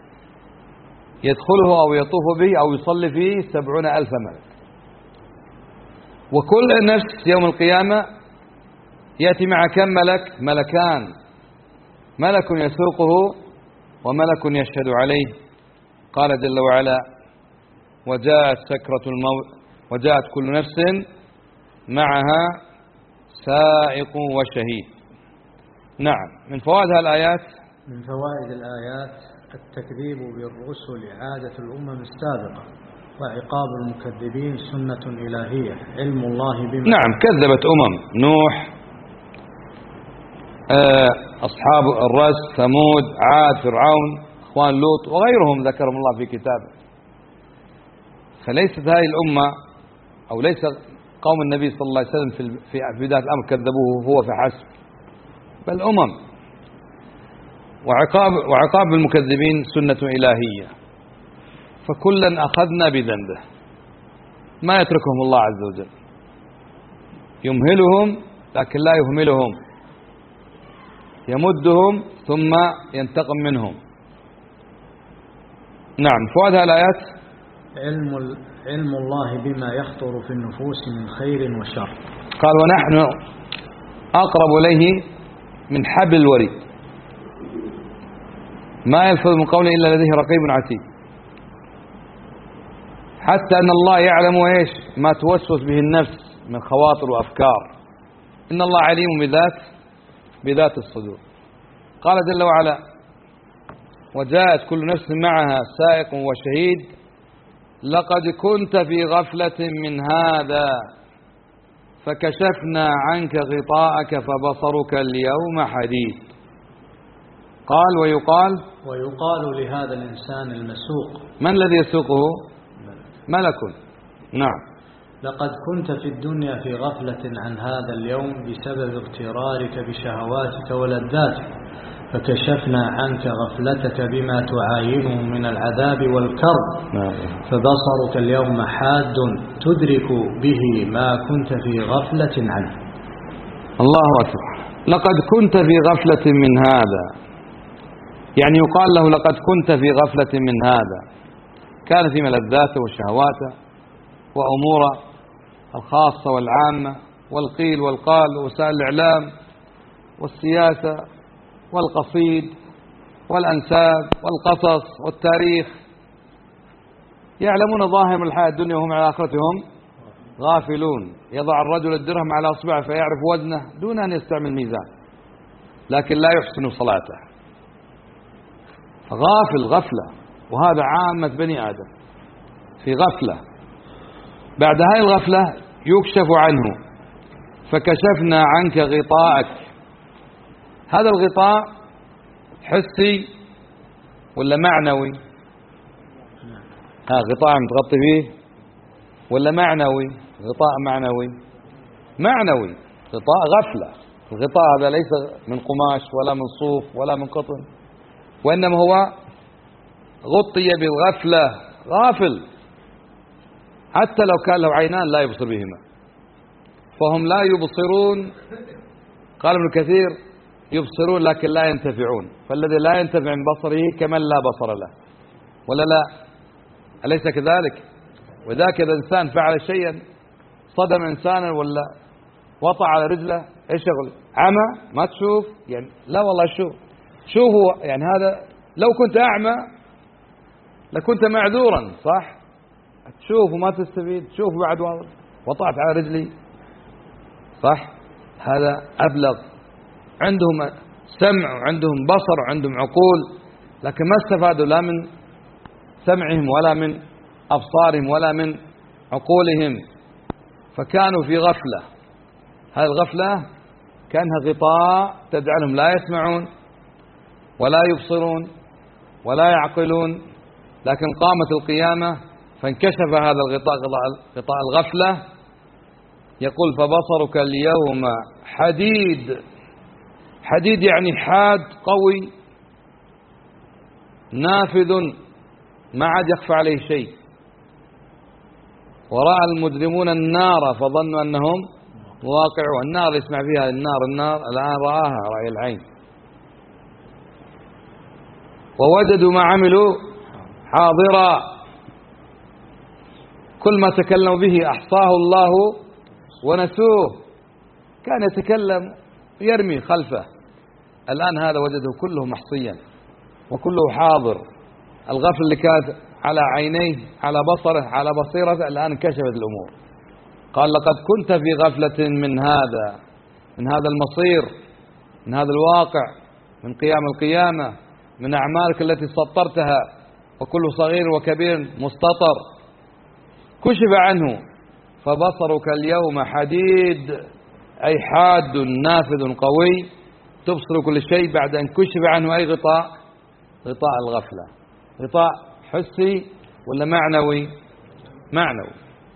يدخله أو يطوف به أو يصلي فيه سبعون ألف ملك. وكل نفس يوم القيامة يأتي مع كم ملك؟ ملكان، ملك يسوقه وملك يشهد عليه. قال جل وعلا: وجاءت سكرة الموت وجاءت كل نفس معها سائق وشهيد. نعم. من فوائد الآيات من فوائد الآيات التكذيب بالرسل عادة الأمم السابقة، وعقاب المكذبين سنة إلهية، علم الله بما. نعم، كذبت أمم نوح، أصحاب الرس، ثمود، عاد، فرعون، أخوان لوط وغيرهم ذكرهم الله في كتابه. فليست هذه الأمة أو ليس قوم النبي صلى الله عليه وسلم في بداية الأمر كذبوه هو فحسب، بل أمم. وعقاب, وعقاب المكذبين سنة إلهية، فكلا أخذنا بذنبه، ما يتركهم الله عز وجل، يمهلهم لكن لا يهملهم، يمدهم ثم ينتقم منهم. نعم. فوائد الآيات: علم علم الله بما يخطر في النفوس من خير وشر. قال: ونحن أقرب إليه من حبل الوريد، ما يلفظ من قوله إلا لديه رقيب عتيد. حتى أن الله يعلم إيش ما توسوس به النفس من خواطر وأفكار. إن الله عليم بذات بذات الصدور. قال جل وعلا: وجاءت كل نفس معها سائق وشهيد لقد كنت في غفلة من هذا فكشفنا عنك غطاءك فبصرك اليوم حديد. قال: ويقال ويقال لهذا الإنسان المسوق. من الذي يسوقه؟ ملك. نعم. لقد كنت في الدنيا في غفلة عن هذا اليوم بسبب اغترارك بشهواتك ولذاتك، فكشفنا عنك غفلتك بما تعاينه من العذاب والكرب، فبصرك اليوم حاد تدرك به ما كنت في غفلة عنه. الله أكبر. لقد كنت في غفلة من هذا، يعني يقال له لقد كنت في غفلة من هذا، كان في ملذاته وشهواته وأموره الخاصة والعامة، والقيل والقال، ووسائل الإعلام، والسياسة، والقصيد، والأنساب، والقصص، والتاريخ، يعلمون ظاهر من الحياة الدنيا وهم على آخرتهم غافلون. يضع الرجل الدرهم على أصبعه فيعرف وزنه دون أن يستعمل ميزان، لكن لا يحسن صلاته، غافل غفلة. وهذا عامة بني آدم في غفلة. بعد هاي الغفلة يكشف عنه، فكشفنا عنك غطاءك. هذا الغطاء حسي ولا معنوي؟ ها غطاء متغطي فيه ولا معنوي؟ غطاء معنوي. معنوي، غطاء غفلة. الغطاء هذا ليس من قماش ولا من صوف ولا من قطن، وإنما هو غطي بالغفلة، غافل. حتى لو كان له عينان لا يبصر بهما، فهم لا يبصرون. قال ابن كثير يبصرون لكن لا ينتفعون، فالذي لا ينتفع من بصره كمن لا بصر له، ولا لا؟ أليس كذلك؟ وذاك إذا إنسان فعل شيئا، صدم إنسانا ولا وطع على رجله، إيش يقول؟ عمى ما تشوف؟ يعني لا والله شوف شوفوا. يعني هذا لو كنت أعمى لكنت معذورا، صح؟ تشوف وما تستفيد، تشوف بعد وطعت على رجلي، صح؟ هذا أبلغ. عندهم سمع وعندهم بصر وعندهم عقول، لكن ما استفادوا لا من سمعهم ولا من أبصارهم ولا من عقولهم، فكانوا في غفلة. هذه الغفلة كأنها غطاء تجعلهم لا يسمعون ولا يبصرون ولا يعقلون. لكن قامت القيامة فانكشف هذا الغطاء، غطاء الغفلة. يقول فبصرك اليوم حديد. حديد يعني حاد قوي نافذ، ما عاد يخفى عليه شيء. ورأى المجرمون النار فظنوا أنهم واقعوا. النار يسمع فيها النار النار الآن رآها رأي العين. ووجدوا ما عملوا حاضرا، كل ما تكلموا به أحصاه الله ونسوه. كان يتكلم يرمي خلفه، الآن هذا وجده كله محصيا وكله حاضر. الغفل اللي كانت على عينيه على بصره على بصيرته الآن انكشفت الأمور. قال لقد كنت في غفلة من هذا من هذا المصير، من هذا الواقع، من قيام القيامة، من أعمالك التي سطرتها، وكل صغير وكبير مستطر كشف عنه. فبصرك اليوم حديد أي حاد نافذ قوي، تبصر كل شيء بعد أن كشف عنه أي غطاء، غطاء الغفلة. غطاء حسي ولا معنوي؟ معنوي.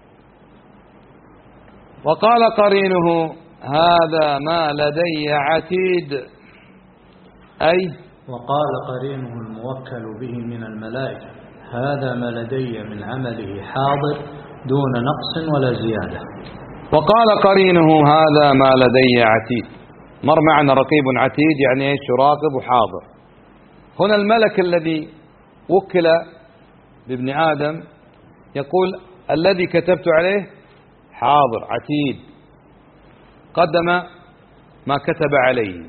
وقال قرينه هذا ما لدي عتيد، أي وقال قرينه الموكل به من الملائكة هذا ما لدي من عمله حاضر دون نقص ولا زيادة. وقال قرينه هذا ما لدي عتيد. مر معنا رقيب عتيد يعني ايش؟ يراقب وحاضر. هنا الملك الذي وكل بابن آدم يقول الذي كتبت عليه حاضر عتيد، قدم ما كتب عليه،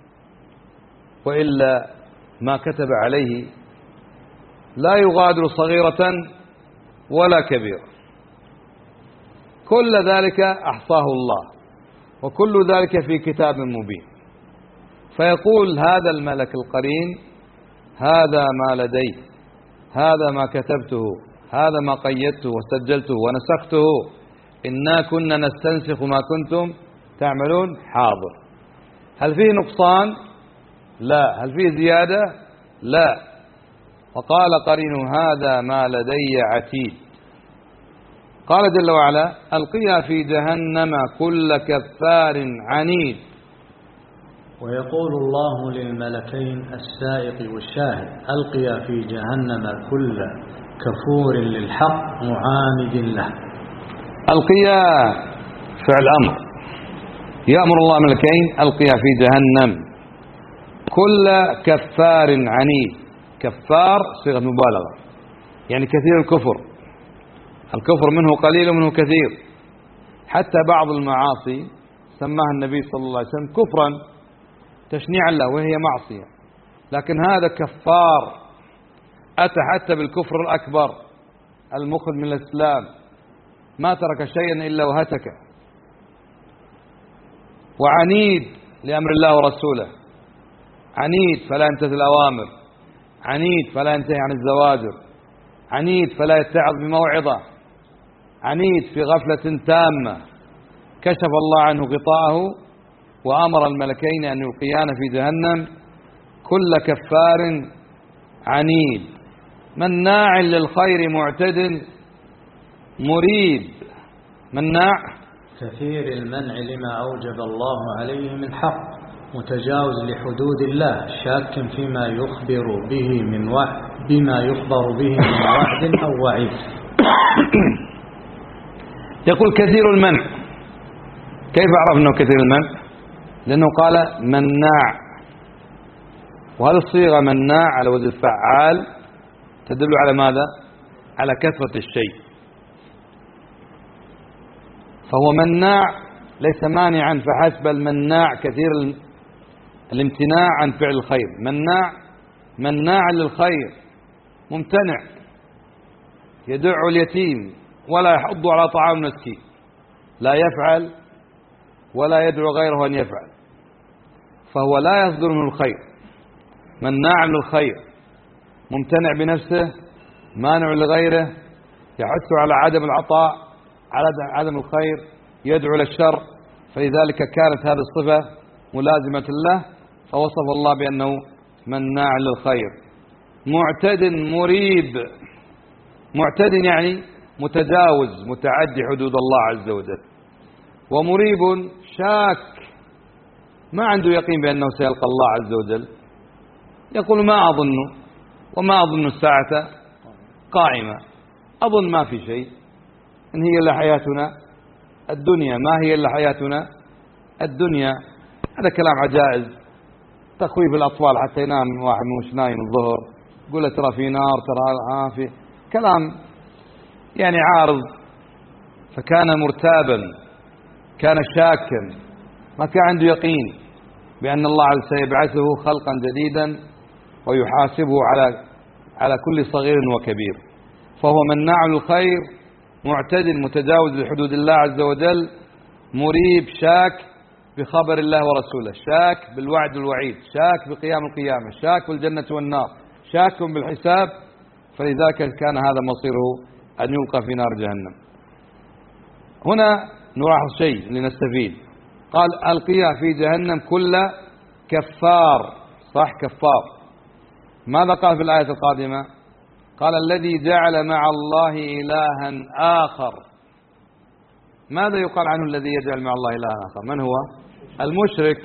وإلا ما كتب عليه لا يغادر صغيرة ولا كبيرة. كل ذلك أحصاه الله، وكل ذلك في كتاب مبين. فيقول هذا الملك القرين هذا ما لدي، هذا ما كتبته، هذا ما قيدته وسجلته ونسخته، إنا كنا نستنسخ ما كنتم تعملون حاضر. هل فيه نقصان؟ لا. هل فيه زيادة؟ لا. وقال قرين هذا ما لدي عتيد. قال جل وعلا ألقيا في جهنم كل كفار عنيد. ويقول الله للملكين السائق والشاهد ألقيا في جهنم كل كفور للحق معاند له. ألقيا فعل أمر، يأمر الله ملكين ألقيا في جهنم كل كفار عنيد. كفار صيغة مبالغة يعني كثير الكفر، الكفر منه قليل ومنه كثير. حتى بعض المعاصي سماها النبي صلى الله عليه وسلم كفرا تشنيعا له وهي معصية، لكن هذا كفار، أتى حتى بالكفر الأكبر المخرج من الإسلام، ما ترك شيئا إلا وهتكه، وعنيد لأمر الله ورسوله، عنيد فلا يمتثل الأوامر، عنيد فلا ينتهي عن الزواجر، عنيد فلا يتعظ بموعظة، عنيد في غفلة تامة كشف الله عنه غطاءه وأمر الملكين أن يلقيان في جهنم كل كفار عنيد مناع للخير معتد مريب. مناع كثير المنع لما أوجب الله عليه من حق، متجاوز لحدود الله، شاك فيما يخبر به من وعد بما يخبر به من وعد أو وعيد. يقول كثير المنع. كيف أعرف أنه كثير المنع؟ لأنه قال مناع، وهذه الصيغة مناع على وزن فعال تدل على ماذا؟ على كثرة الشيء. فهو مناع ليس مانعا فحسب، المناع كثير الامتناع عن فعل الخير، مناع مناع للخير، ممتنع، يدع اليتيم ولا يحض على طعام المسكين، لا يفعل ولا يدعو غيره أن يفعل، فهو لا يصدر منه الخير، مناع للخير، ممتنع بنفسه، مانع لغيره، يحث على عدم العطاء، على عدم الخير، يدعو للشر. فلذلك كانت هذه الصفة ملازمة له، فوصف الله بأنه مناع للخير. معتد مريب، معتد يعني متجاوز متعدي حدود الله عز وجل، ومريب شاك ما عنده يقين بأنه سيلقى الله عز وجل، يقول ما أظن وما أظن الساعة قائمة، أظن ما في شيء، إن هي إلا حياتنا الدنيا، ما هي إلا حياتنا الدنيا. هذا كلام عجائز، تخويف الأطفال حتى ينام واحد مش نايم الظهر، يقول له ترى في نار، ترى آه في كلام يعني عارض. فكان مرتابا، كان شاكا، ما كان عنده يقين بأن الله عز وجل سيبعثه خلقا جديدا ويحاسبه على على كل صغير وكبير. فهو مناع للخير، معتدل متجاوز لحدود الله عز وجل، مريب شاك بخبر الله ورسوله، شاك بالوعد والوعيد، شاك بقيام القيامة، شاك بالجنة والنار، شاك بالحساب. فلذلك كان هذا مصيره أن يلقى في نار جهنم. هنا نلاحظ شيء لنستفيد، قال ألقيها في جهنم كل كفار، صح كفار. ماذا قال في الآية القادمة؟ قال الذي جعل مع الله إلها آخر. ماذا يقال عنه الذي يجعل مع الله إلها آخر؟ من هو؟ المشرك.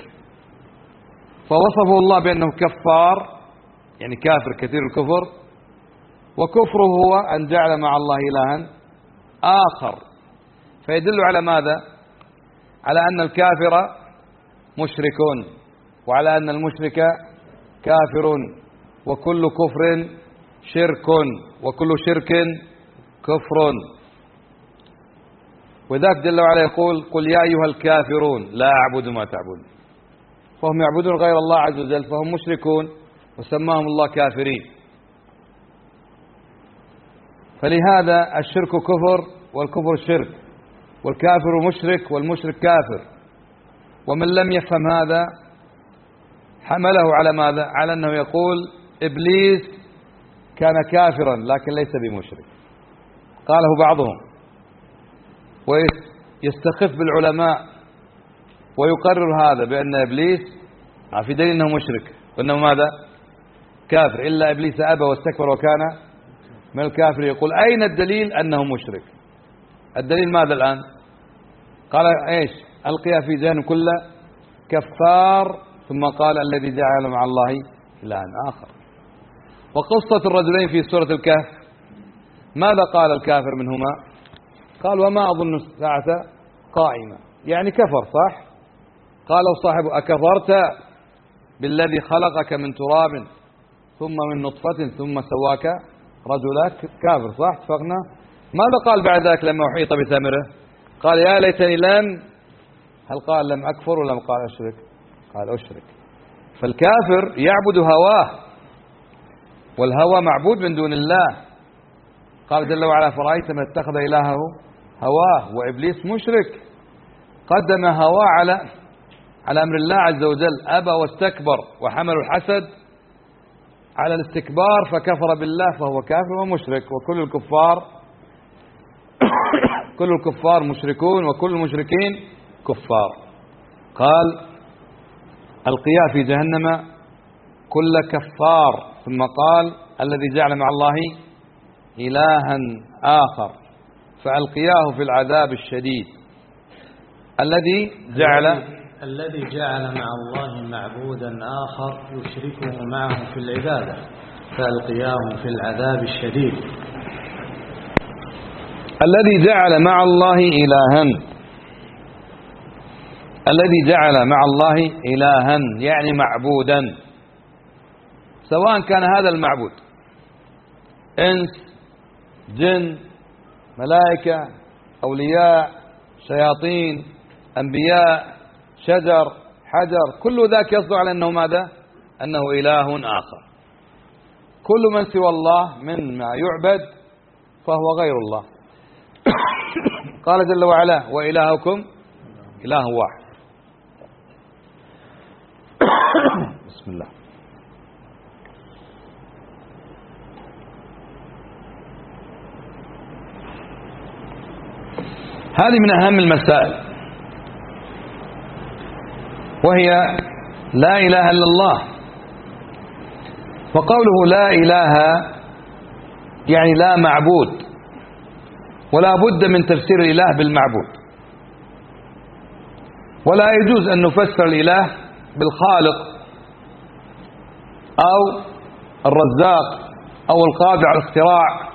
فوصفه الله بأنه كفار، يعني كافر كثير الكفر، وكفره هو أن جعل مع الله إلها آخر. فيدل على ماذا؟ على أن الكافر مشرك، وعلى أن المشرك كافر، وكل كفر شرك، وكل شرك كفر. وذاك جل وعلا يقول قل يا أيها الكافرون لا أعبد ما تعبدون، فهم يعبدون غير الله عز وجل، فهم مشركون وسماهم الله كافرين. فلهذا الشرك كفر والكفر شرك، والكافر مشرك والمشرك كافر. ومن لم يفهم هذا حمله على ماذا؟ على أنه يقول إبليس كان كافرا لكن ليس بمشرك، قاله بعضهم، ويستخف بالعلماء ويقرر هذا بأن إبليس في دليل أنه مشرك وأنه ماذا؟ كافر، إلا إبليس أبى واستكبر وكان من الكافر. يقول أين الدليل أنه مشرك؟ الدليل ماذا الآن؟ قال إيش؟ ألقيها في جهنم كل كفار، ثم قال الذي جعل مع الله إلها آخر. وقصة الرجلين في سورة الكهف ماذا قال الكافر منهما؟ قال وما أظن الساعة قائمة، يعني كفر، صح؟ قال صاحب أكفرت بالذي خلقك من تراب ثم من نطفة ثم سواك رجلا؟ كافر، صح؟ اتفقنا. ماذا قال بعد ذلك لما أحيط بثمره؟ قال يا ليتني لم، هل قال لم أكفر ولم قال أشرك؟ قال أشرك. فالكافر يعبد هواه، والهوى معبود من دون الله. قال جل وعلا فرأيت من اتخذ إلهه هواه، وإبليس مشرك قدم هواه على على أمر الله عز وجل، أبى واستكبر وحمل الحسد على الاستكبار فكفر بالله فهو كافر ومشرك. وكل الكفار كل الكفار مشركون وكل المشركين كفار. قال القيا في جهنم كل كفار، ثم قال الذي جعل مع الله إلها آخر فألقياه في العذاب الشديد. الذي جعل الذي جعل مع الله معبودا آخر يشركه معه في العبادة فألقياه في العذاب الشديد. الذي جعل مع الله إلها، الذي جعل مع الله إلها يعني معبودا، سواء كان هذا المعبود إنس، جن، ملائكة، أولياء، شياطين، أنبياء، شجر، حجر، كل ذاك يصدق على أنه ماذا؟ أنه إله آخر. كل من سوى الله من ما يعبد فهو غير الله. قال جل وعلا وإلهكم إله واحد. بسم الله. هذه من أهم المسائل، وهي لا إله إلا الله. وقوله لا إله يعني لا معبود، ولا بد من تفسير الإله بالمعبود. ولا يجوز أن نفسر الإله بالخالق أو الرزاق أو القادر على الاختراع،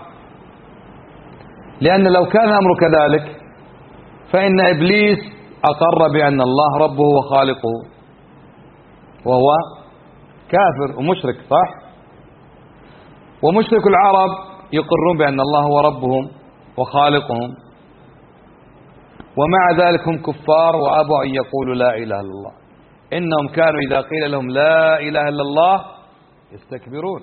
لأن لو كان الأمر كذلك فإن إبليس أقر بأن الله ربه وخالقه، وهو كافر ومشرك، صح؟ ومشرك العرب يقرون بأن الله هو ربهم وخالقهم، ومع ذلك هم كفار وأبوا أن يقولوا لا إله إلا الله. إنهم كانوا إذا قيل لهم لا إله إلا الله يستكبرون.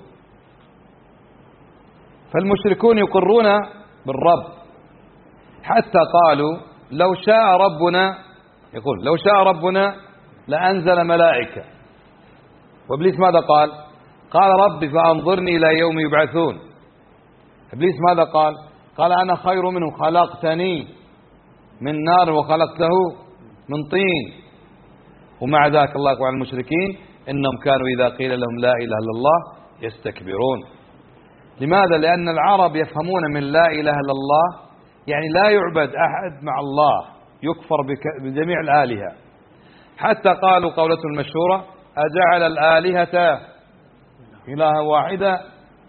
فالمشركون يقرون بالرب، حتى قالوا لو شاء ربنا، يقول لو شاء ربنا لأنزل ملائكة. وإبليس ماذا قال؟ قال رب فأنظرني إلى يوم يبعثون. إبليس ماذا قال؟ قال أنا خير منه خلقتني من نار وخلقته من طين. ومع ذلك الله يقول عن المشركين إنهم كانوا إذا قيل لهم لا إله إلا الله يستكبرون. لماذا؟ لأن العرب يفهمون من لا إله إلا الله يعني لا يعبد أحد مع الله، يكفر بجميع الآلهة. حتى قالوا قولة المشهورة أجعل الآلهة إلها واحدة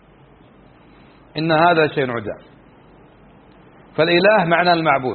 إن هذا شيء عجاب. فالإله معنى المعبود،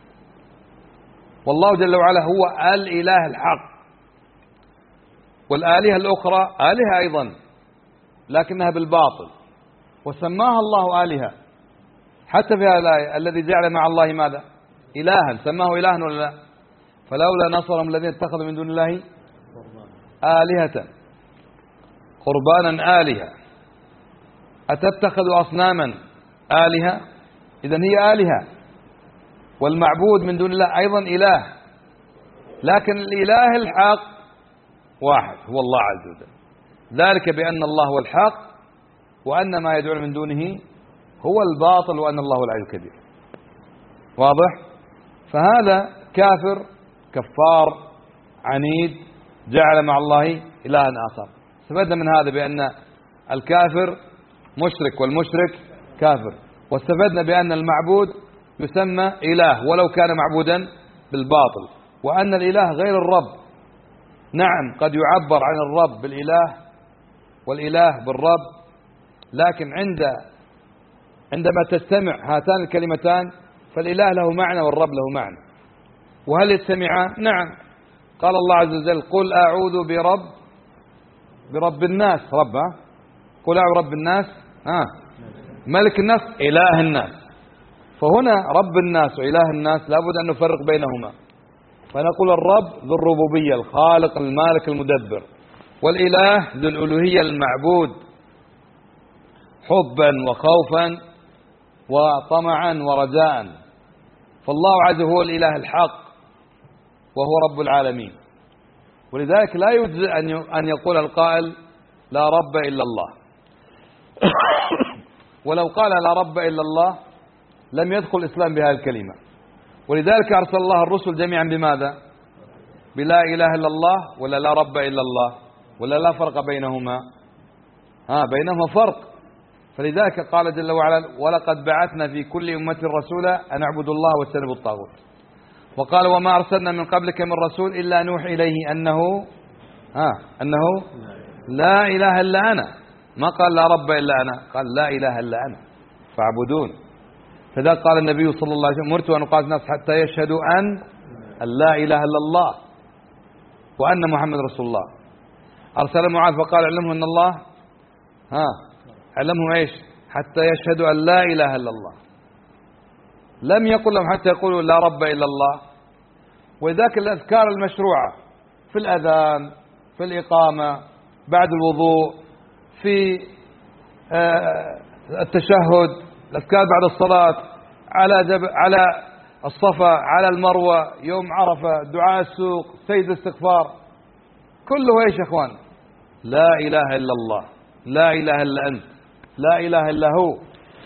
والله جل وعلا هو الإله الحق، والآلهة الأخرى آلهة أيضا لكنها بالباطل وسماها الله آلهة. حتى في هذه الآية الذي جعل مع الله ماذا؟ إلها، سماه إلها ولا لا؟ فلولا نصرهم الذين اتخذوا من دون الله آلهة قربانا آلهة أتتخذوا أصناما آلهة. إذن هي آلهة، والمعبود من دون الله أيضا إله، لكن الإله الحق واحد هو الله عز وجل، ذلك بأن الله هو الحق وأن ما يدعون من دونه هو الباطل وأن الله هو العلي الكبير. واضح؟ فهذا كافر كفار عنيد جعل مع الله إلها آخر. استفدنا من هذا بأن الكافر مشرك والمشرك كافر، واستفدنا بأن المعبود يسمى إله ولو كان معبودا بالباطل، وأن الإله غير الرب. نعم قد يعبر عن الرب بالإله والإله بالرب، لكن عند عندما تجتمع هاتان الكلمتان فالإله له معنى والرب له معنى. وهل يجتمعان؟ نعم. قال الله عز وجل قل أعوذ برب برب الناس، رب ها؟ قل أعوذ برب الناس ها؟ ملك الناس، إله الناس. فهنا رب الناس وإله الناس لابد أن نفرق بينهما، فنقول الرب ذو الربوبية الخالق المالك المدبر، والإله ذو الألوهية المعبود حبا وخوفا وطمعا ورجاء. فالله عز وجل هو الإله الحق وهو رب العالمين، ولذلك لا يجزئ أن يقول القائل لا رب إلا الله. ولو قال لا رب إلا الله لم يدخل الإسلام بهذه الكلمة، ولذلك أرسل الله الرسل جميعا بماذا؟ بلا إله إلا الله ولا لا رب إلا الله، ولا لا فرق بينهما؟ ها بينهما فرق. فلذلك قال جل وعلا ولقد بعثنا في كل أمة رسولا أن اعبدوا الله واجتنبوا الطاغوت. وقال وما أرسلنا من قبلك من رسول إلا نوحي إليه أنه ها أنه لا إله إلا أنا. ما قال لا رب إلا أنا، قال لا إله إلا أنا فاعبدون. فذا قال النبي صلى الله عليه وسلم مرت أن أقاتل الناس حتى يشهدوا أن لا إله إلا الله وأن محمد رسول الله. أرسل معاذ فقال علمهم أن الله ها علمهم إيش؟ حتى يشهدوا أن لا إله إلا الله. لم يقل لهم حتى يقولوا لا رب إلا الله. وذاك الأذكار المشروعة في الأذان، في الإقامة، بعد الوضوء، في التشهد، الأذكار بعد الصلاة، على جب على الصفا، على المروة، يوم عرفة، دعاء السوق، سيد الاستغفار، كله ايش يا اخوان؟ لا إله إلا الله، لا إله إلا أنت، لا إله إلا هو.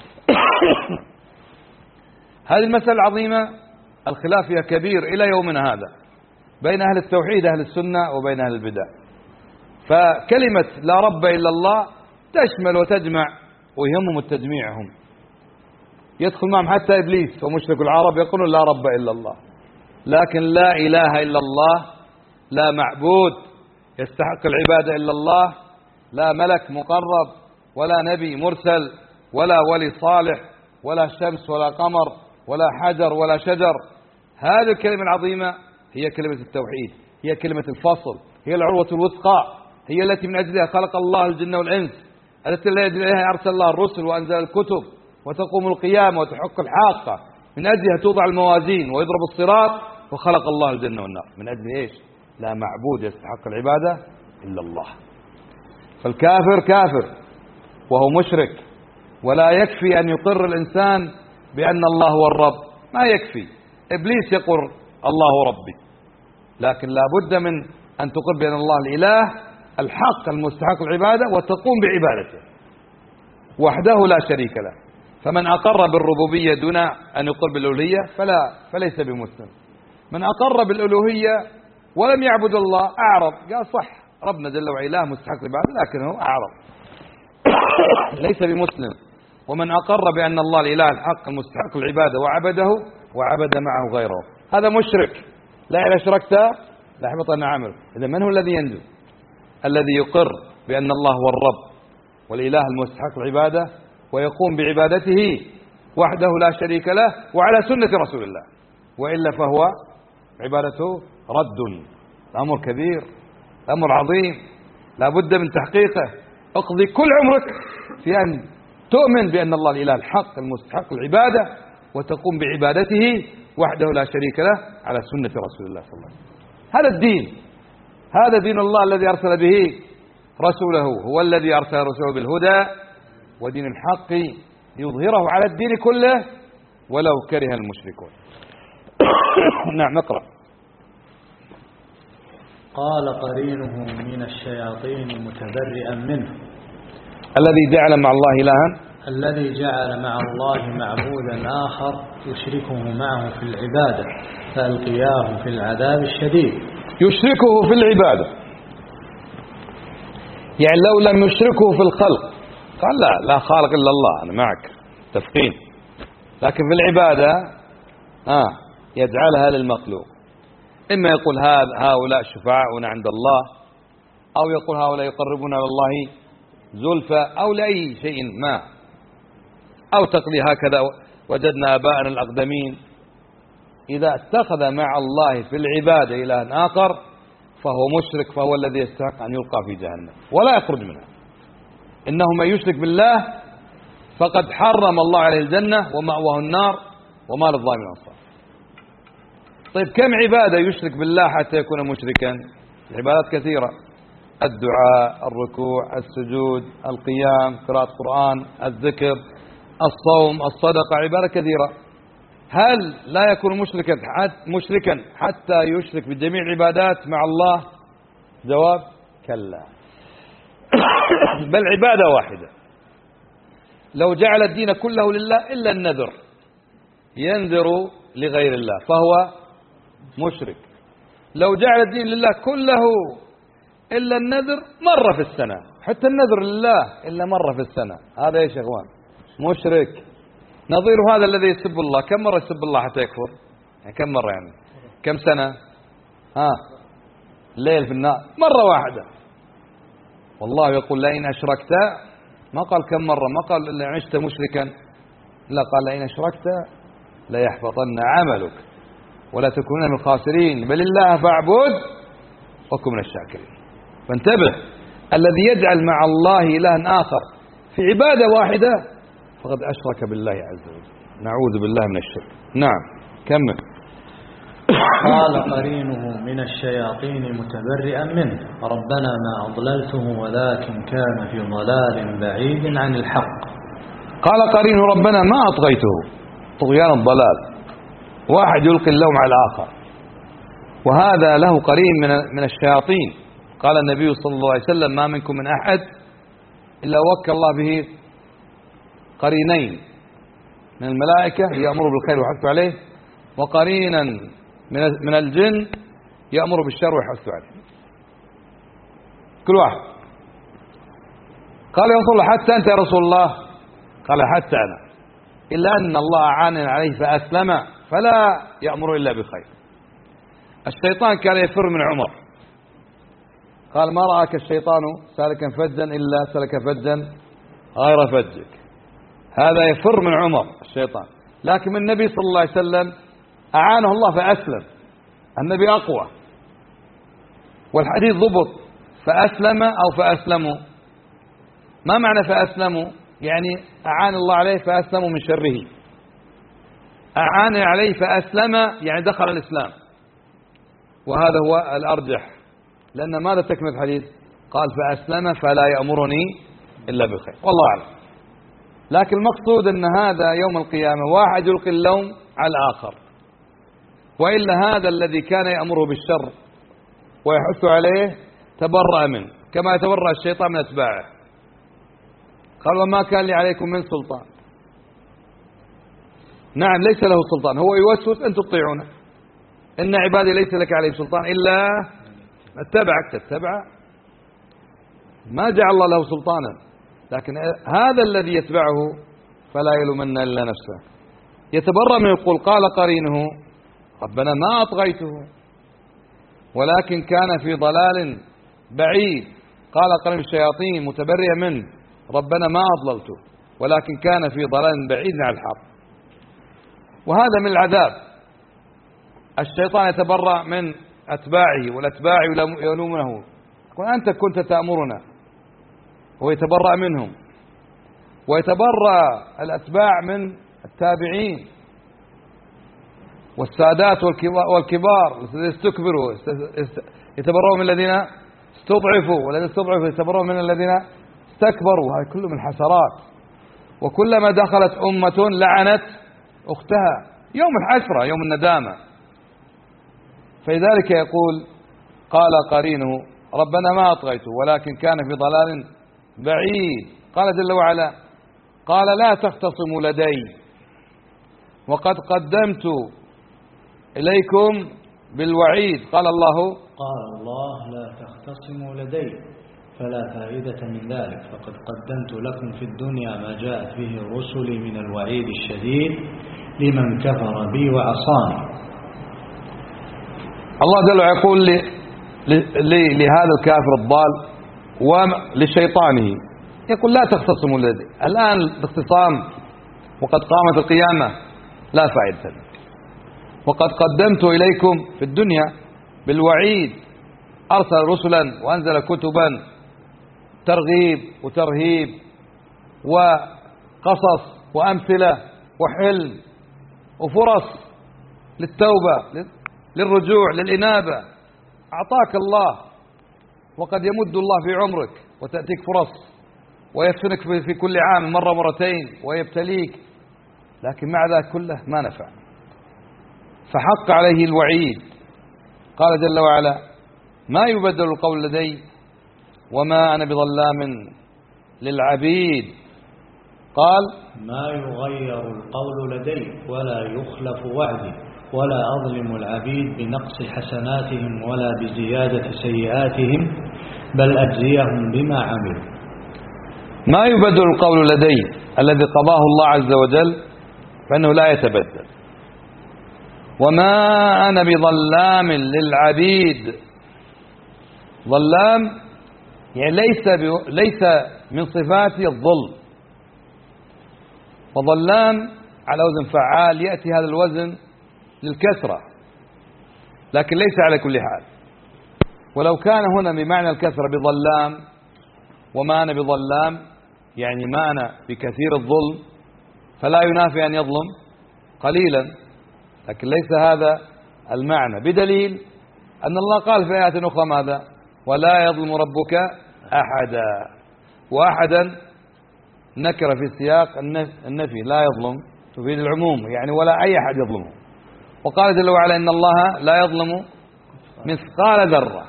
هذه المسألة العظيمة الخلاف فيها كبير إلى يومنا هذا بين أهل التوحيد أهل السنة وبين أهل البدع. فكلمة لا رب إلا الله تشمل وتجمع، ويهمهم التجميع. هم يدخل معهم حتى إبليس ومشرك العرب يقولون لا رب إلا الله، لكن لا إله إلا الله، لا معبود يستحق العبادة إلا الله، لا ملك مقرب ولا نبي مرسل ولا ولي صالح ولا شمس ولا قمر ولا حجر ولا شجر. هذه الكلمة العظيمة هي كلمة التوحيد، هي كلمة الفصل، هي العروة الوثقى، هي التي من أجلها خلق الله الجن والإنس، التي من أجلها أرسل الله الرسل وأنزل الكتب، وتقوم القيامة وتحق الحاقة، من أجلها توضع الموازين ويضرب الصراط، وخلق الله الجنة والنار. من أجل إيش؟ لا معبود يستحق العبادة إلا الله. فالكافر كافر وهو مشرك، ولا يكفي أن يقر الإنسان بأن الله هو الرب، ما يكفي. إبليس يقول الله ربي، لكن لا بد من أن تقر بأن الله الإله الحق المستحق العبادة وتقوم بعبادته وحده لا شريك له. فمن أقر بالربوبية دون أن يقر بالألوهية فلا فليس بمسلم. من أقر بالألوهية ولم يعبد الله أعرض، قال صح ربنا جل وعلا مستحق العبادة لكنه أعرض ليس بمسلم. ومن أقر بأن الله الإله الحق المستحق العبادة وعبده وعبد معه غيره هذا مشرك. لا إن أشركت ليحبطن عمله. إذا من هو الذي ينجو؟ الذي يقر بأن الله هو الرب والإله المستحق العبادة ويقوم بعبادته وحده لا شريك له وعلى سنة رسول الله، وإلا فهو عبادته رد. الأمر كبير، الأمر عظيم، لا بد من تحقيقه. اقضي كل عمرك في أن تؤمن بأن الله الإله الحق المستحق العبادة وتقوم بعبادته وحده لا شريك له على سنة رسول الله صلى الله عليه وسلم. هذا الدين، هذا دين الله الذي أرسل به رسوله، هو الذي أرسل رسوله بالهدى ودين الحق ليظهره على الدين كله ولو كره المشركون. نعم نقرأ. قال قرينه من الشياطين متبرئا منه الذي جعل مع الله إلها الذي جعل مع الله معبودا آخر يشركه معه في العبادة فألقياه في العذاب الشديد. يشركه في العبادة، يعني لو لم يشركه في الخلق قال لا لا خالق إلا الله، أنا معك تفقين، لكن في العبادة آه يجعلها للمخلوق. إما يقول هؤلاء شفعاؤنا عند الله، أو يقول هؤلاء يقربون إلى الله زلفى، أو لأي شيء ما، أو تقضي هكذا وجدنا آباءنا الأقدمين. إذا اتخذ مع الله في العبادة إلها آخر فهو مشرك، فهو الذي يستحق أن يلقى في جهنم ولا يخرج منها. إنه من يشرك بالله فقد حرم الله عليه الجنة ومأواه النار وما للظالمين أنصار. طيب كم عبادة يشرك بالله حتى يكون مشركا؟ العبادات كثيرة: الدعاء، الركوع، السجود، القيام، قراءة القرآن، الذكر، الصوم، الصدقة، عبادة كثيرة. هل لا يكون مشركا مشركا حتى يشرك بجميع العبادات مع الله؟ جواب: كلا. بل عبادة واحدة لو جعل الدين كله لله إلا النذر، ينذر لغير الله فهو مشرك. لو جعل الدين لله كله إلا النذر مرة في السنة، حتى النذر لله إلا مرة في السنة، هذا يا شيخوان مشرك. نظير هذا الذي يسب الله، كم مرة يسب الله حتى يكفر؟ يعني كم مرة؟ يعني كم سنة؟ ها الليل في النار مرة واحدة. والله يقول: لئن أشركت، ما قال كم مرة، ما قال لئن عشت مشركا، لا، قال: لئن أشركت ليحبطن عملك ولا تكونن من الخاسرين، بل الله فاعبد وكن من الشاكرين. فانتبه، الذي يجعل مع الله إلها آخر في عبادة واحدة فقد أشرك بالله عز وجل، نعوذ بالله من الشرك. نعم كمل. قال قرينه من الشياطين متبرئا منه: ربنا ما أضللته ولكن كان في ضلال بعيد عن الحق. قال قرينه: ربنا ما أطغيته، طغيان الضلال، واحد يلقي اللوم على الآخر، وهذا له قرين من من الشياطين. قال النبي صلى الله عليه وسلم: ما منكم من أحد إلا وكل الله به قرينين من الملائكة يأمر بالخير ويحث عليه، وقرينا من من الجن يأمر بالشر ويحث عليه. كل واحد. قال: يا رسول الله حتى أنت يا رسول الله؟ قال: حتى أنا، إلا أن الله أعانني عليه فأسلم فلا يأمر إلا بخير. الشيطان كان يفر من عمر، قال: ما رآك الشيطان سالكا فجا إلا سلك فجا غير فجك. هذا يفر من عمر الشيطان، لكن من النبي صلى الله عليه وسلم أعانه الله فأسلم. النبي أقوى، والحديث ضبط: فأسلم أو فأسلموا. ما معنى فأسلموا؟ يعني أعان الله عليه فأسلموا من شره. أعان عليه فأسلم يعني دخل الإسلام، وهذا هو الأرجح، لأن ماذا تكمل الحديث؟ قال: فأسلم فلا يأمرني إلا بالخير. والله أعلم. لكن المقصود أن هذا يوم القيامة واحد يلقي اللوم على الآخر، وإلا هذا الذي كان يأمره بالشر ويحث عليه تبرأ منه، كما يتبرأ الشيطان من أتباعه. قال: وما كان لي عليكم من سلطان. نعم ليس له سلطان، هو يوسوس أن تطيعونه. إن عبادي ليس لك عليه سلطان إلا اتبعك، تتبع. ما جعل الله له سلطانا، لكن هذا الذي يتبعه فلا يلومن إلا نفسه. يتبرأ من يقول: قال قرينه: ربنا ما أطغيته ولكن كان في ضلال بعيد. قال قرين الشياطين متبرئا منه: ربنا ما أضللته ولكن كان في ضلال بعيد عن الحق. وهذا من العذاب. الشيطان يتبرأ من أتباعه، والأتباع يلومونه، يقول: أنت كنت تأمرنا، ويتبرأ منهم. ويتبرأ الأتباع من التابعين والسادات والكبار الذين استكبروا، يتبرأوا من الذين استضعفوا، والذين استضعفوا يتبرأوا من الذين استكبروا. هذا كله من حسرات. وكلما دخلت أمة لعنت أختها يوم الحسرة، يوم الندامة. فلذلك يقول: قال قرينه: ربنا ما أطغيته ولكن كان في ضلال بعيد. قال جل وعلا: قال: لا تختصموا لدي وقد قدمت إليكم بالوعيد. قال الله: قال الله: لا تختصموا لدي فلا فائدة من ذلك، فقد قدمت لكم في الدنيا ما جاءت به رسلي من الوعيد الشديد لمن كفر بي وعصاني. الله جل وعلا يقول لهذا الكافر الضال ولشيطانه، يقول: لا تختصموا لدي. الآن الاختصام وقد قامت القيامة لا فائدة له. وقد قدمت إليكم في الدنيا بالوعيد، أرسل رسلا وأنزل كتبا ترغيب وترهيب وقصص وأمثلة وحلم وفرص للتوبة للرجوع للإنابة. أعطاك الله، وقد يمد الله في عمرك وتأتيك فرص ويفتنك في كل عام مرة مرتين ويبتليك، لكن مع ذلك كله ما نفع، فحق عليه الوعيد. قال جل وعلا: ما يبدل القول لدي وما أنا بظلام للعبيد. قال: ما يغير القول لدي ولا يخلف وعدي ولا أظلم العبيد بنقص حسناتهم ولا بزيادة سيئاتهم بل أجزيهم بما عملوا. ما يبدل القول لدي الذي قضاه الله عز وجل فإنه لا يتبدل. وما أنا بظلام للعبيد. ظلام يعني ليس ليس من صفاتي الظلم، وظلام على وزن فعال يأتي هذا الوزن للكسرة، لكن ليس على كل حال. ولو كان هنا بمعنى الكسرة بظلام وما أنا بظلام يعني ما أنا بكثير الظلم، فلا ينافي أن يظلم قليلا، لكن ليس هذا المعنى، بدليل أن الله قال في آيات أخرى ماذا؟ ولا يظلم ربك أحدا. وأحدا نكر في سياق النفي، لا يظلم تفيد العموم، يعني ولا أي أحد يظلمه. وقال جل وعلا: إن الله لا يظلم مثقال ذرة.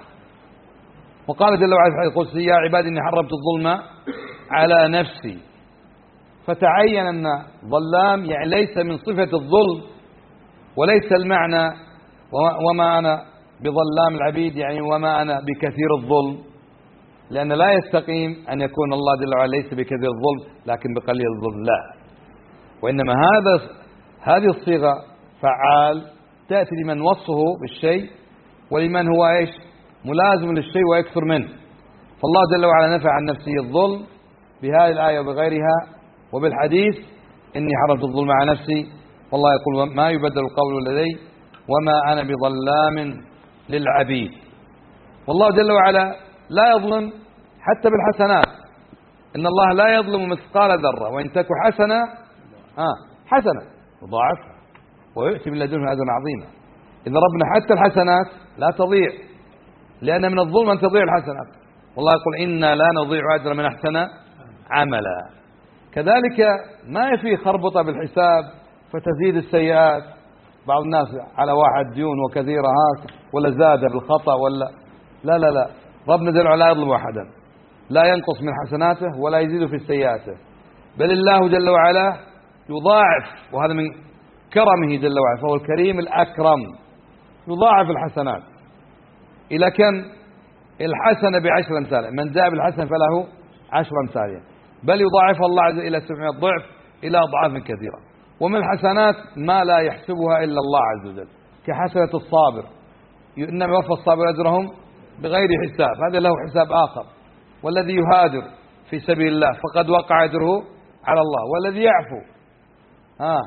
وقال جل وعلا في الحديث القدسي: يا عبادي إني حرمت الظلم على نفسي. فتعين أن ظلام يعني ليس من صفة الظلم، وليس المعنى وما أنا بظلام العبيد يعني وما أنا بكثير الظلم، لأن لا يستقيم أن يكون الله جل وعلا ليس بكثير الظلم لكن بقليل الظلم، لا. وإنما هذا هذه الصيغة فعال تأتي لمن وصفه بالشيء ولمن هو إيش ملازم للشيء ويكثر منه. فالله جل وعلا نفى عن نفسه الظلم بهذه الآية وبغيرها وبالحديث: إني حرمت الظلم على نفسي. والله يقول: ما يبدل القول لدي وما أنا بظلام للعبيد. والله جل وعلا لا يظلم حتى بالحسنات. إن الله لا يظلم مثقال ذرة وإن تك حسنة آه حسنة يضاعفها ويؤتي من لدنه أجرا عظيما. إذا ربنا حتى الحسنات لا تضيع، لأن من الظلم أن تضيع الحسنات. والله يقول: إنا لا نضيع أجر من أحسن عملا. كذلك ما يفي خربطة بالحساب فتزيد السيئات. بعض الناس على واحد ديون وكثيرة هاك ولا زاد بالخطأ ولا لا لا لا ربنا جل وعلا لا يظلم أحدا، لا ينقص من حسناته ولا يزيد في سيئاته، بل الله جل وعلا يضاعف، وهذا من كرمه جل وعلا، فهو الكريم الأكرم، يضاعف الحسنات إلى كم؟ الحسنة بعشر أمثالها، من جاء بالحسنة فله عشر أمثالها، بل يضاعف الله عز وجل إلى سبعمائة ضعف إلى أضعاف كثيرة. ومن الحسنات ما لا يحسبها إلا الله عز وجل، كحسنة الصابر، إنما يوفى الصابر أجرهم بغير حساب، هذا له حساب آخر. والذي يهاجر في سبيل الله فقد وقع أجره على الله. والذي يعفو ها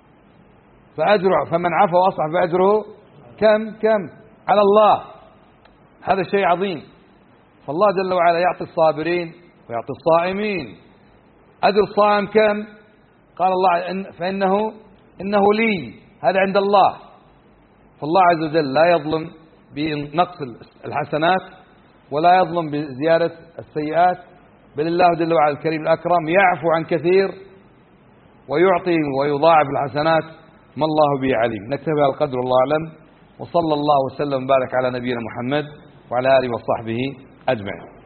فأجره، فمن عفا وأصلح فأجره كم كم على الله. هذا شيء عظيم. فالله جل وعلا يعطي الصابرين ويعطي الصائمين. أجر الصائم كم؟ قال الله: إن فإنه إنه لي، هذا عند الله. فالله عز وجل لا يظلم بنقص الحسنات ولا يظلم بزيادة السيئات، بل الله جل وعلا الكريم الأكرم يعفو عن كثير ويعطي ويضاعف الحسنات، ما الله به عليم. نكتفي بهذا القدر، والله أعلم، وصلى الله وسلم وبارك على نبينا محمد وعلى آله وصحبه أجمعين.